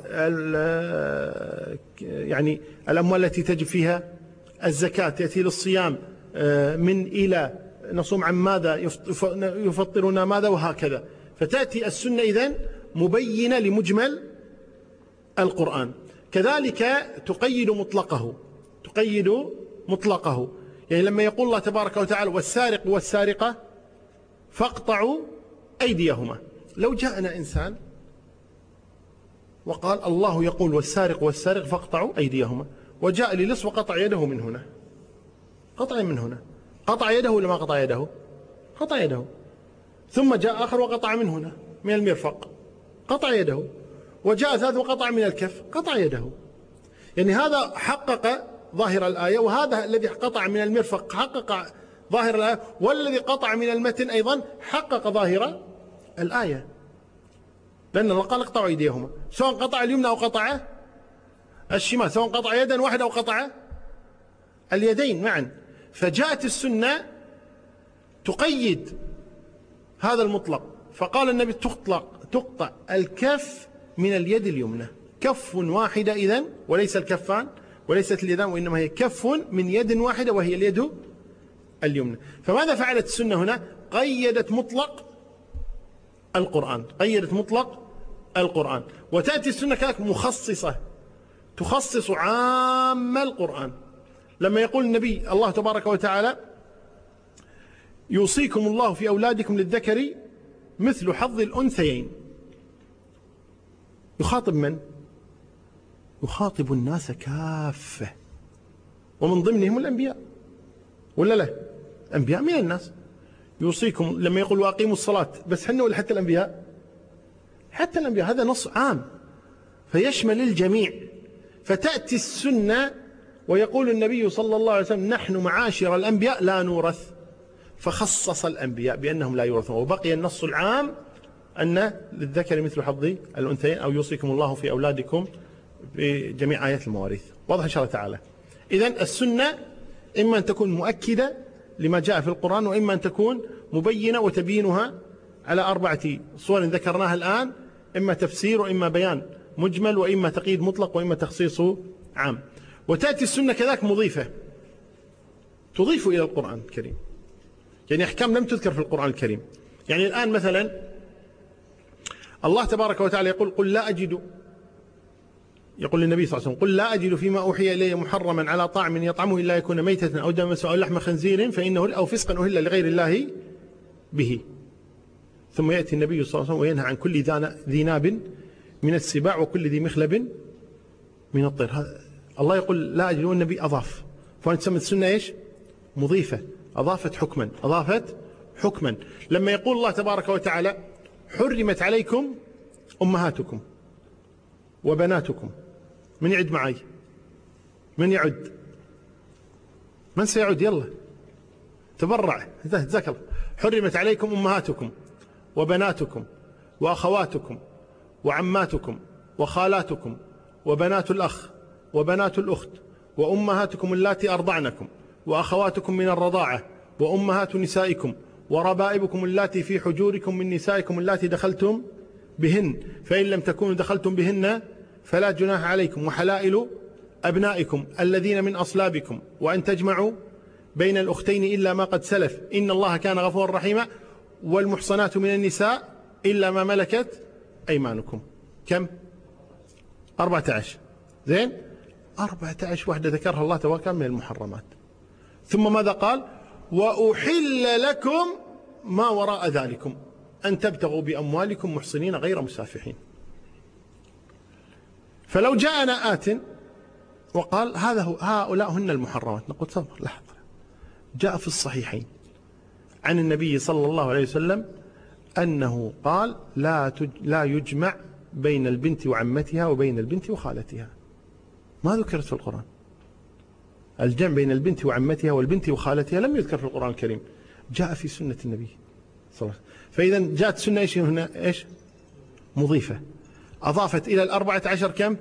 يعني الأموال التي تجب فيها الزكاة. يأتي للصيام من إلى، نصوم عن ماذا، يفطرنا ماذا، وهكذا. فتأتي السنة إذن مبينة لمجمل القرآن. كذلك تقيد مطلقه، يعني لما يقول الله تبارك وتعالى والسارق والسارقة فاقطعوا أيديهما، لو جاءنا إنسان وقال الله يقول والسارق والسارق فاقطعوا أيديهما، وجاء للص وقطع يده من هنا، قطع يده ولا ما قطع يده؟ قطع يده. ثم جاء آخر وقطع من هنا من المرفق، قطع يده. وجاء ثالث وقطع من الكف، قطع يده. يعني هذا حقق ظاهر الآية، وهذا الذي قطع من المرفق حقق ظاهر الآية، والذي قطع من المتن أيضا حقق ظاهر الآية، لأن الله قال اقطعوا أيديهما، سواء قطع اليمنى أو قطع الشمال، سواء قطع يدا واحدة أو قطع اليدين معا. فجاءت السنة تقيد هذا المطلق، فقال النبي تقطع الكف من اليد اليمنى، كف واحدة إذن، وليس الكفان وليست اليدان، وإنما هي كف من يد واحدة وهي اليد اليمنى. فماذا فعلت السنة هنا؟ قيدت مطلق القرآن. وتأتي السنة كذلك مخصصة، تخصص عام القرآن. لما يقول النبي الله تبارك وتعالى يوصيكم الله في أولادكم للذكر مثل حظ الأنثيين، يخاطب من؟ يخاطب الناس كافة، ومن ضمنهم الأنبياء، ولا لا؟ أنبياء من الناس. يوصيكم لما يقول وأقيموا الصلاة، بس حنا ولا حتى الأنبياء؟ حتى الأنبياء، هذا نص عام فيشمل الجميع. فتأتي السنة ويقول النبي صلى الله عليه وسلم نحن معاشر الأنبياء لا نورث، فخصص الأنبياء بأنهم لا يورثون، وبقي النص العام أن للذكر مثل حظ الأنثيين، أو يوصيكم الله في أولادكم بجميع آيات المواريث. واضح إن شاء الله تعالى. إذن السنة إما أن تكون مؤكدة لما جاء في القرآن، وإما أن تكون مبينة وتبينها على 4 صور ذكرناها الآن، إما تفسير وإما بيان مجمل وإما تقييد مطلق وإما تخصيص عام. وتأتي السنة كذلك مضيفة، تضيف إلى القرآن الكريم، يعني أحكام لم تذكر في القرآن الكريم. يعني الآن مثلا الله تبارك وتعالى يقول قل لا أجد، يقول للنبي صلى الله عليه وسلم قل لا أجد فيما أوحي إلي محرما على طاعم يطعمه إلا يكون ميتة أو دما أو لحم خنزير فإنه أو فسقا أهل لغير الله به. ثم يأتي النبي صلى الله عليه وسلم وينهى عن كل ذي ناب من السباع وكل ذي مخلب من الطير. الله يقول لا أجد، والنبي أضاف، فنسمى السنة إيش؟ مضيفة، أضافت حكما. لما يقول الله تبارك وتعالى حرمت عليكم أمهاتكم وبناتكم، من يعد معي؟ من يعد؟ من سيعد؟ يلا تبرع، تذكر. حرمت عليكم أمهاتكم وبناتكم وأخواتكم وعماتكم وخالاتكم وبنات الأخ وبنات الأخت وأمهاتكم اللاتي أرضعنكم وأخواتكم من الرضاعة وأمهات نسائكم وربائبكم اللاتي في حجوركم من نسائكم اللاتي دخلتم بهن، فإن لم تكونوا دخلتم بهن فلا جناح عليكم، وحلائل أبنائكم الذين من أصلابكم، وأن تجمعوا بين الأختين إلا ما قد سلف إن الله كان غفورا رحيما، والمحصنات من النساء إلا ما ملكت أيمانكم. كم؟ 14. زين، 14 وحدة ذكرها الله تبارك من المحرمات. ثم ماذا قال؟ وأحل لكم ما وراء ذلكم أن تبتغوا بأموالكم محصنين غير مسافحين. فلو جاءنا آت وقال هؤلاء هن المحرمات، نقول صبر لحظة، جاء في الصحيحين عن النبي صلى الله عليه وسلم أنه قال لا يجمع بين البنت وعمتها وبين البنت وخالتها. ما ذكرت في القرآن. الجمع بين البنت وعمتها والبنت وخالتها لم يذكر في القرآن الكريم، جاء في سنة النبي صلى الله عليه وسلم. فإذا جاءت سنة إيش هنا؟ إيش؟ مضيفة، أضافت إلى 14 كم؟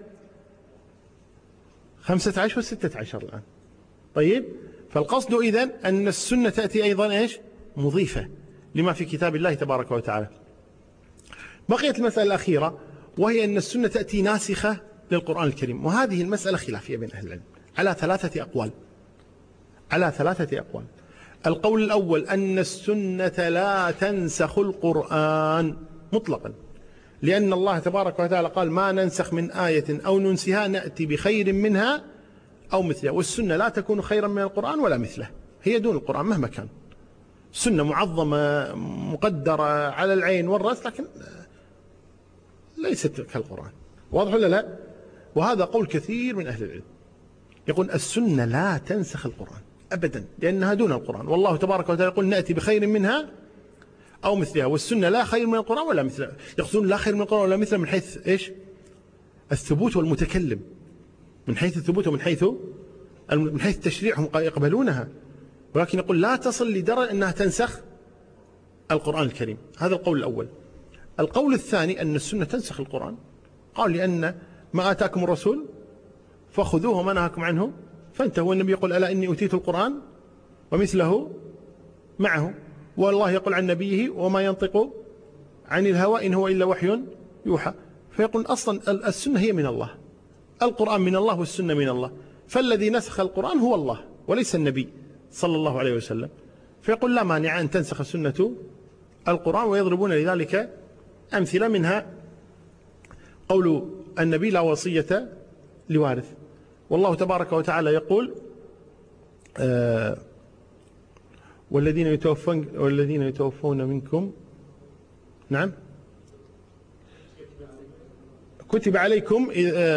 15 و16 الآن. طيب، فالقصد إذن أن السنة تأتي أيضا إيش؟ مضيفة لما في كتاب الله تبارك وتعالى. بقيت المسألة الأخيرة، وهي أن السنة تأتي ناسخة للقرآن الكريم، وهذه المسألة خلافية بين أهل العلم على 3 أقوال. على 3 أقوال. القول الأول أن السنة لا تنسخ القرآن مطلقا، لأن الله تبارك وتعالى قال ما ننسخ من آية أو ننسها نأتي بخير منها أو مثلها، والسنة لا تكون خيرا من القرآن ولا مثله، هي دون القرآن مهما كان. سنة معظمة مقدرة على العين والرأس، لكن ليست كالقرآن. واضح ولا لا؟ وهذا قول كثير من أهل العلم، يقول السنة لا تنسخ القرآن أبدا لأنها دون القرآن، والله تبارك وتعالى يقول نأتي بخير منها أو مثلها، والسنة لا خير من القرآن ولا مثلها. يقصدون لا خير من القرآن ولا مثلها من حيث إيش؟ الثبوت والمتكلم، من حيث الثبوت ومن حيث التشريع هم يقبلونها، ولكن يقول لا تصل لدرجة أنها تنسخ القرآن الكريم. هذا القول الأول. القول الثاني أن السنة تنسخ القرآن، قال لأن ما آتاكم الرسول فخذوه وما نهاكم عنه فانتهوا. والنبي يقول ألا إني أوتيت القرآن ومثله معه، والله يقول عن نبيه وما ينطق عن الهوى إن هو إلا وحي يوحى. فيقول أصلا السنة هي من الله، القرآن من الله والسنة من الله، فالذي نسخ القرآن هو الله وليس النبي صلى الله عليه وسلم. فيقول لا مانع أن تنسخ السنة القرآن، ويضربون لذلك أمثلة، منها قول النبي لا وصية لوارث، والله تبارك وتعالى يقول والذين يتوفون منكم، نعم، كتب عليكم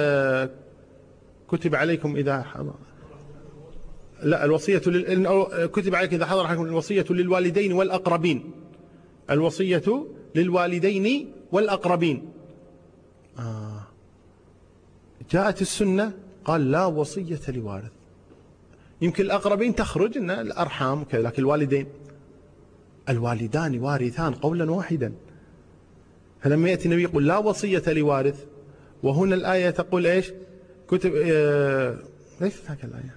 إذا حضر، لا الوصية كتب عليكم إذا حضر أحدكم الوصية للوالدين والأقربين، الوصية للوالدين والأقربين. جاءت السنة قال لا وصية لوارث. يمكن الأقربين تخرج إن الأرحام وكذا، لكن الوالدين، الوالدان وارثان قولا واحدا. فلما يأتي النبي يقول لا وصية لوارث، وهنا الآية تقول إيش؟ كتب ليست هكذا الآية.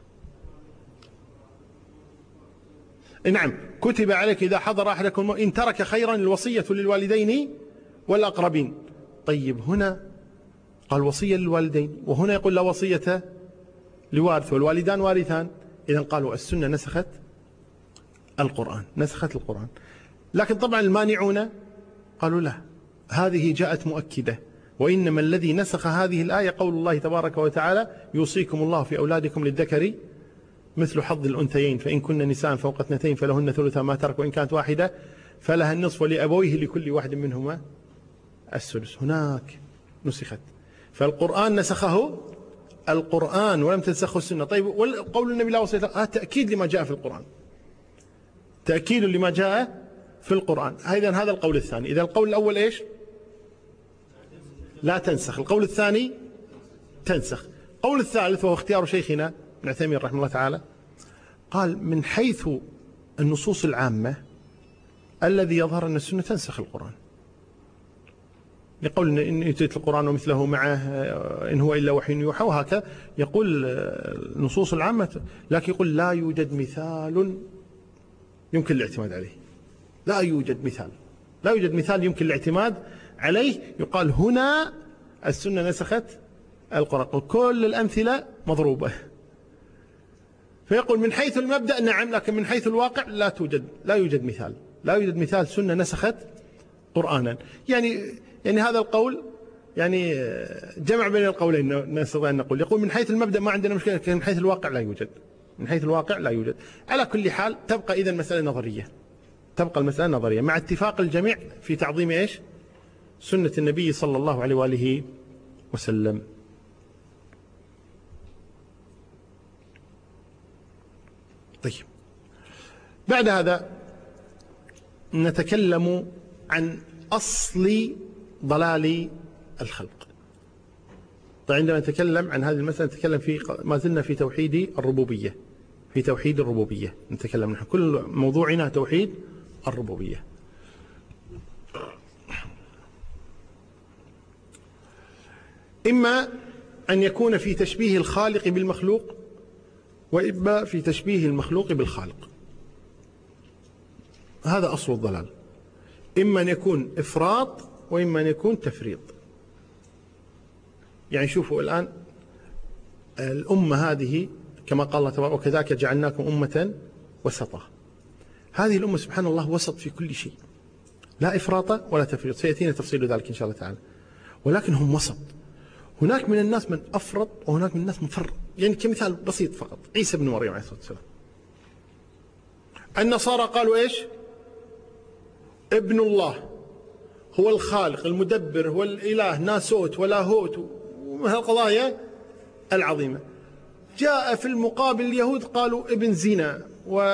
نعم، كتب عليك إذا حضر أحدكم إن ترك خيرا الوصية للوالدين والأقربين. طيب هنا قال وصية للوالدين، وهنا يقول لا وصية لوارث، والوالدان وارثان. إذن قالوا السنة نسخت القرآن، نسخت القرآن. لكن طبعا المانعون قالوا لا، هذه جاءت مؤكدة، وإنما الذي نسخ هذه الآية قول الله تبارك وتعالى يوصيكم الله في أولادكم للذكر مثل حظ الأنثيين، فإن كن نساء فوق 2 فلهن ثلث ما ترك، وإن كانت واحدة فلها النصف، ولأبويه لكل واحد منهما السدس. هناك نسخت، فالقرآن نسخه القرآن ولم تنسخه السنة. طيب، وقول النبي لا وصية تأكيد لما جاء في القرآن، تأكيد لما جاء في القرآن. إذن هذا القول الثاني. إذا القول الأول إيش؟ لا تنسخ. القول الثاني تنسخ. القول الثالث وهو اختيار شيخنا ابن عثيمين رحمه الله تعالى، قال من حيث النصوص العامة الذي يظهر أن السنة تنسخ القرآن، يقول إن أوتيت القرآن ومثله معه إن هو إلا وحي يوحى، وهكذا يقول النصوص العامة. لكن يقول لا يوجد مثال يمكن الاعتماد عليه، لا يوجد مثال، لا يوجد مثال يمكن الاعتماد عليه. يقال هنا السنة نسخت القرآن، كل الأمثلة مضروبة، فيقول من حيث المبدأ نعم، لكن من حيث الواقع لا يوجد مثال سنة نسخت قرآنا. يعني هذا القول يعني جمع بين القولين نستطيع أن نقول. يقول من حيث المبدأ ما عندنا مشكلة، لكن من حيث الواقع لا يوجد. على كل حال تبقى إذن المسألة نظرية مع اتفاق الجميع في تعظيم إيش؟ سنة النبي صلى الله عليه وآله وسلم. طيب، بعد هذا نتكلم عن أصل ضلال الخلق. طيب، عندما نتكلم عن هذه المسألة نتكلم ما زلنا في توحيد الربوبية. نتكلم نحن كل موضوعنا توحيد الربوبية. إما أن يكون في تشبيه الخالق بالمخلوق، وإما في تشبيه المخلوق بالخالق. هذا أصل الضلال. إما أن يكون إفراط وإما أن يكون تفريط. يعني شوفوا الآن الأمة هذه كما قال الله تبارك وكذلك جعلناكم أمة وسطا. هذه الأمة سبحان الله وسط في كل شيء، لا إفراط ولا تفريط، سيأتينا تفصيل ذلك إن شاء الله تعالى. ولكن هم وسط. هناك من الناس من أفرط وهناك من الناس من فرط. يعني كمثال بسيط فقط، عيسى بن مريم عليه الصلاة والسلام. النصارى قالوا إيش؟ ابن الله، هو الخالق المدبر، هو الإله، ناسوت ولا هوت، ومن هالقضايا العظيمة. جاء في المقابل اليهود قالوا ابن زنا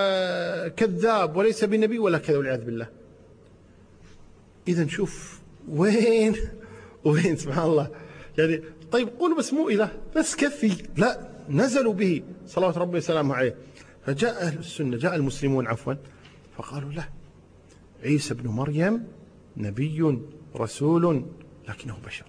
وكذاب وليس بنبي ولا كذا والعياذ بالله. إذن شوف وين سبحان الله. يعني طيب قولوا بس مو إله بس كفي، لا، نزلوا به صلوات ربي وسلامه عليه. فجاء أهل السنة، جاء المسلمون عفوا، فقالوا لا، عيسى بن مريم نبي رسول لكنه بشر،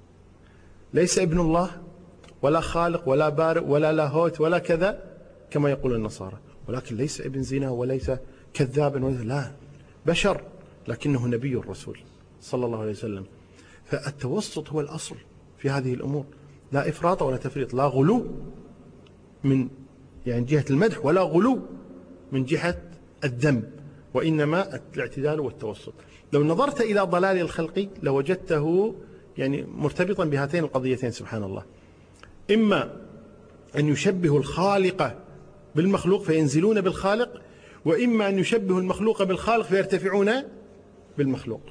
ليس ابن الله ولا خالق ولا بارئ ولا لاهوت ولا كذا كما يقول النصارى، ولكن ليس ابن زنا وليس كذابا لا، بشر لكنه نبي الرسول صلى الله عليه وسلم. فالتوسط هو الأصل في هذه الأمور، لا إفراط ولا تفريط، لا غلو من يعني جهة المدح ولا غلو من جهة الذم، وإنما الاعتدال والتوسط. لو نظرت إلى ضلال الخلق لوجدته يعني مرتبطا بهاتين القضيتين سبحان الله. إما أن يشبه الخالق بالمخلوق فينزلون بالخالق، وإما أن يشبه المخلوق بالخالق فيرتفعون بالمخلوق.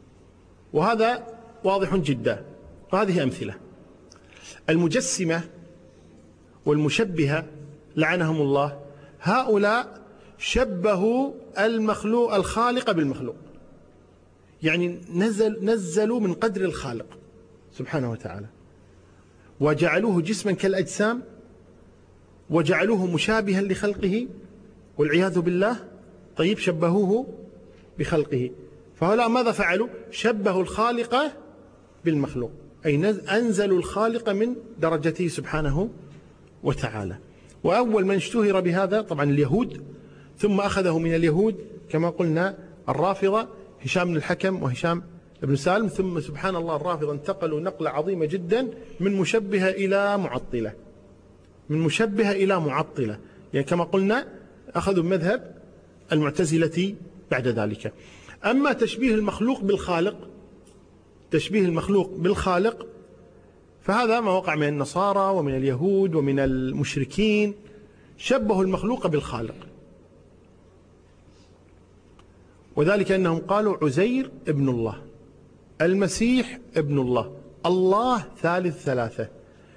وهذا واضح جدا، وهذه أمثلة. المجسمة والمشبهة لعنهم الله، هؤلاء شبهوا الخالق بالمخلوق، يعني نزلوا من قدر الخالق سبحانه وتعالى وجعلوه جسما كالأجسام وجعلوه مشابها لخلقه والعياذ بالله. طيب، شبهوه بخلقه. فهؤلاء ماذا فعلوا؟ شبهوا الخالق بالمخلوق، أي أنزلوا الخالق من درجته سبحانه وتعالى. وأول من اشتهر بهذا طبعا اليهود، ثم أخذه من اليهود كما قلنا الرافضة، هشام بن الحكم وهشام بن سالم، ثم سبحان الله الرافضة انتقلوا نقلة عظيمة جدا من مشبهة إلى معطلة، يعني كما قلنا أخذوا مذهب المعتزلة بعد ذلك. أما تشبيه المخلوق بالخالق فهذا ما وقع من النصارى ومن اليهود ومن المشركين، شبهوا المخلوق بالخالق، وذلك أنهم قالوا عزير ابن الله، المسيح ابن الله، الله ثالث ثلاثة.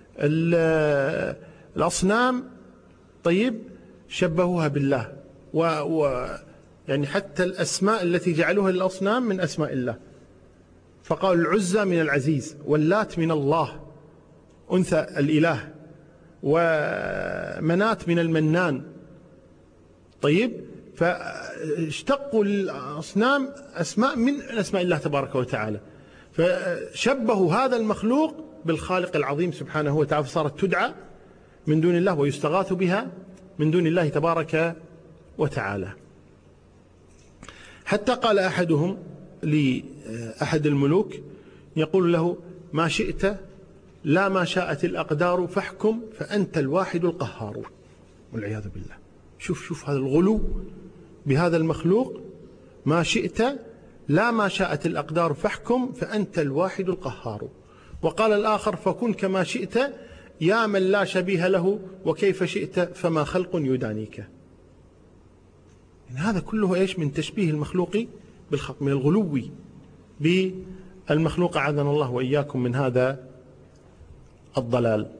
الأصنام طيب شبهوها بالله، يعني حتى الأسماء التي جعلوها للأصنام من أسماء الله، فقالوا العزى من العزيز، واللات من الله أنثى الإله، ومنات من المنان. طيب، فاشتقوا للأصنام أسماء من أسماء الله تبارك وتعالى، فشبهوا هذا المخلوق بالخالق العظيم سبحانه وتعالى، فصارت تدعى من دون الله ويستغاث بها من دون الله تبارك وتعالى. حتى قال أحدهم لأحد الملوك يقول له ما شئت لا ما شاءت الأقدار فاحكم فأنت الواحد القهار. والعياذ بالله. شوف هذا الغلو بهذا المخلوق. ما شئت لا ما شاءت الأقدار فاحكم فأنت الواحد القهار. وقال الآخر فكن كما شئت يا من لا شبيه له وكيف شئت فما خلق يدانيك. يعني هذا كله إيش؟ من تشبيه المخلوق بالخلق، من الغلو بالمخلوق. أعاذنا الله وإياكم من هذا الضلال.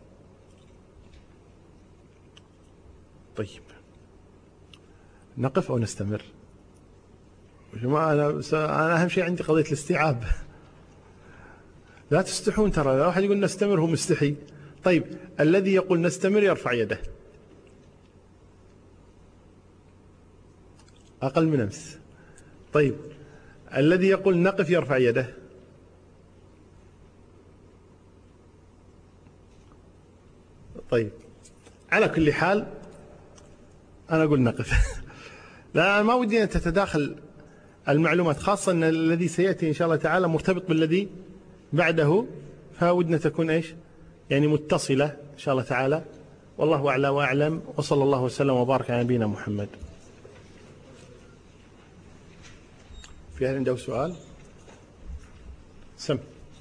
طيب نقف أو نستمر؟ جماعة أنا أهم شيء عندي قضية الاستيعاب. لا تستحون، ترى لو أحد يقول نستمر هو مستحي. طيب الذي يقول نستمر يرفع يده. أقل من أمس. طيب الذي يقول نقف يرفع يده. طيب على كل حال أنا أقول نقف. لا ما ودي أن تتداخل المعلومات، خاصة أن الذي سيأتي إن شاء الله تعالى مرتبط بالذي بعده، فودنا تكون إيش يعني متصلة إن شاء الله تعالى. والله أعلى وأعلم، وصلى الله وسلم وبارك على نبينا محمد. في أحد عنده سؤال؟ سم.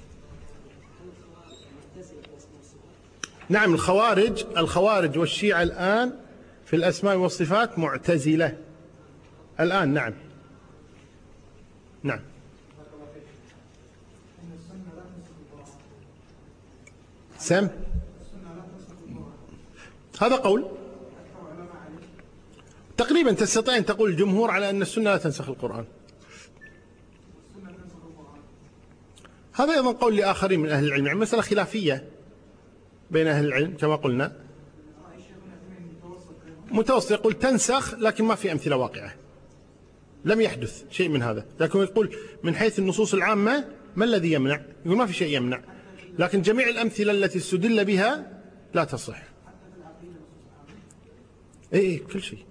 نعم الخوارج والشيعة الآن في الأسماء والصفات معتزلة الآن. نعم نعم. سم. هذا قول تقريبا تستطيع أن تقول الجمهور على أن السنة لا تنسخ القرآن. هذا أيضا قول لآخرين من أهل العلم، يعني مسألة خلافية بين أهل العلم كما قلنا. متوسط يقول تنسخ لكن ما في أمثلة واقعة، لم يحدث شيء من هذا. لكن يقول من حيث النصوص العامة ما الذي يمنع؟ يقول ما في شيء يمنع، لكن جميع الأمثلة التي استدل بها لا تصح. إيه كل شيء.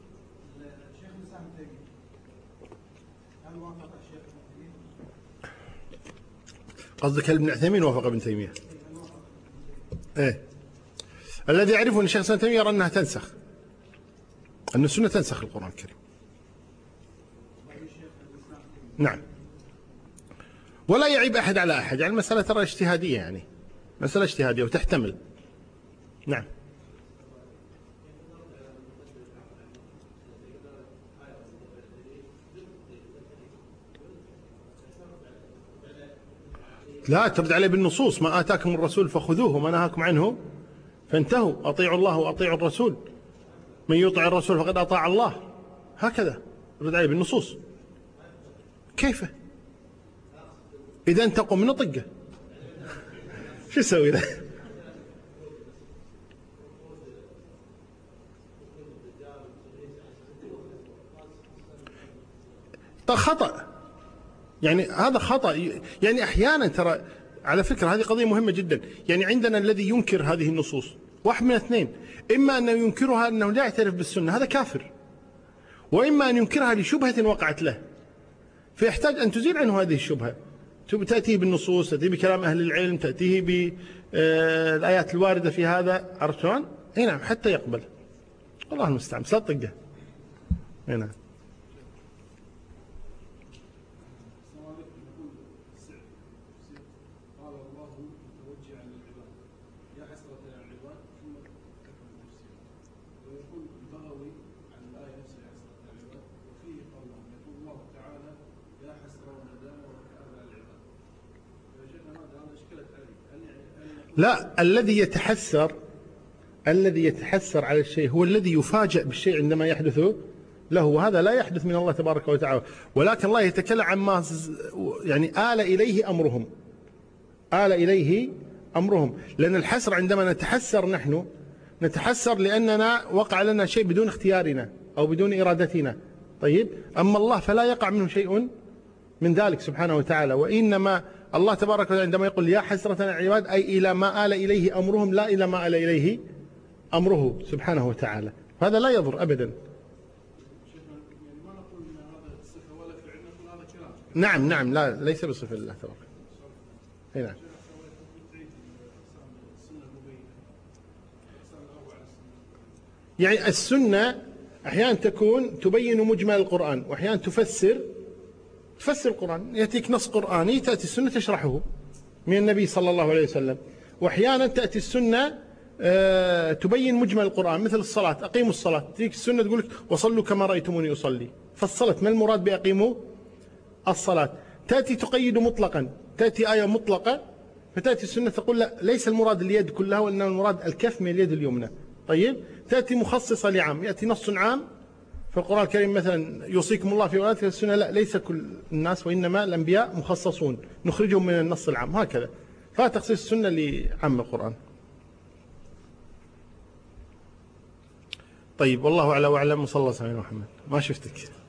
قصدك هل ابن عثيمين وافق ابن تيمية؟ إيه الذي يعرفه أن الشيخ ابن تيمية يرى أنها تنسخ، أن السنة تنسخ القرآن الكريم. نعم ولا يعيب أحد على أحد، يعني المسألة ترى اجتهادية، يعني مسألة اجتهادية وتحتمل. نعم لا ترد عليه بالنصوص. ما آتاكم الرسول فخذوه وما نهاكم عنه فانتهوا، أطيعوا الله وأطيعوا الرسول، من يطع الرسول فقد أطاع الله. هكذا رد عليه بالنصوص. كيف إذا أنت تقوم من طقه شو يسوي له؟ خطأ، يعني هذا خطأ. يعني أحيانا ترى على فكرة هذه قضية مهمة جدا. يعني عندنا الذي ينكر هذه النصوص واحد من اثنين، إما أنه ينكرها أنه لا يعترف بالسنة هذا كافر، وإما أن ينكرها لشبهة وقعت له فيحتاج أن تزيل عنه هذه الشبهة. تأتيه بالنصوص، تأتيه بكلام أهل العلم، تأتيه بالآيات الواردة في هذا. عرفت شلون؟ اي نعم حتى يقبل. الله المستعان. صدقه. اي نعم. لا الذي يتحسر على الشيء هو الذي يفاجأ بالشيء عندما يحدث له، وهذا لا يحدث من الله تبارك وتعالى. ولكن الله يتكلم عما يعني آل إليه أمرهم. لأن الحسر عندما نتحسر نحن نتحسر لأننا وقع لنا شيء بدون اختيارنا أو بدون إرادتنا. طيب أما الله فلا يقع منه شيء من ذلك سبحانه وتعالى. وإنما الله تبارك وتعالى عندما يقول يا حسرة على العباد أي إلى ما آل إليه أمرهم، لا إلى ما آل إليه أمره سبحانه وتعالى. هذا لا يضر أبدا. نعم لا ليس بصفة الله تبارك. نعم يعني السنة أحيانا تكون تبين مجمل القرآن، وأحيانا تفسر القرآن، يأتيك نص قرآني تأتي السنة تشرحه من النبي صلى الله عليه وسلم. وأحيانا تأتي السنة تبين مجمل القرآن، مثل الصلاة، أقيموا الصلاة، تأتيك السنة تقول لك وصلوا كما رأيتموني أصلي، فصلت ما المراد بأقيموا الصلاة. تأتي تقيد مطلقا، تأتي آية مطلقة فتأتي السنة تقول لا، ليس المراد اليد كلها وإنما المراد الكف من اليد اليمنى. طيب، تأتي مخصصة لعام، يأتي نص عام في القرآن الكريم مثلا يوصيكم الله في أولادكم، السنة لا، ليس كل الناس وإنما الأنبياء مخصصون نخرجهم من النص العام، هكذا. فتخصيص السنة لعام القرآن. طيب، والله أعلى وأعلم، وصلى الله عليه وسلم. محمد ما شفتك.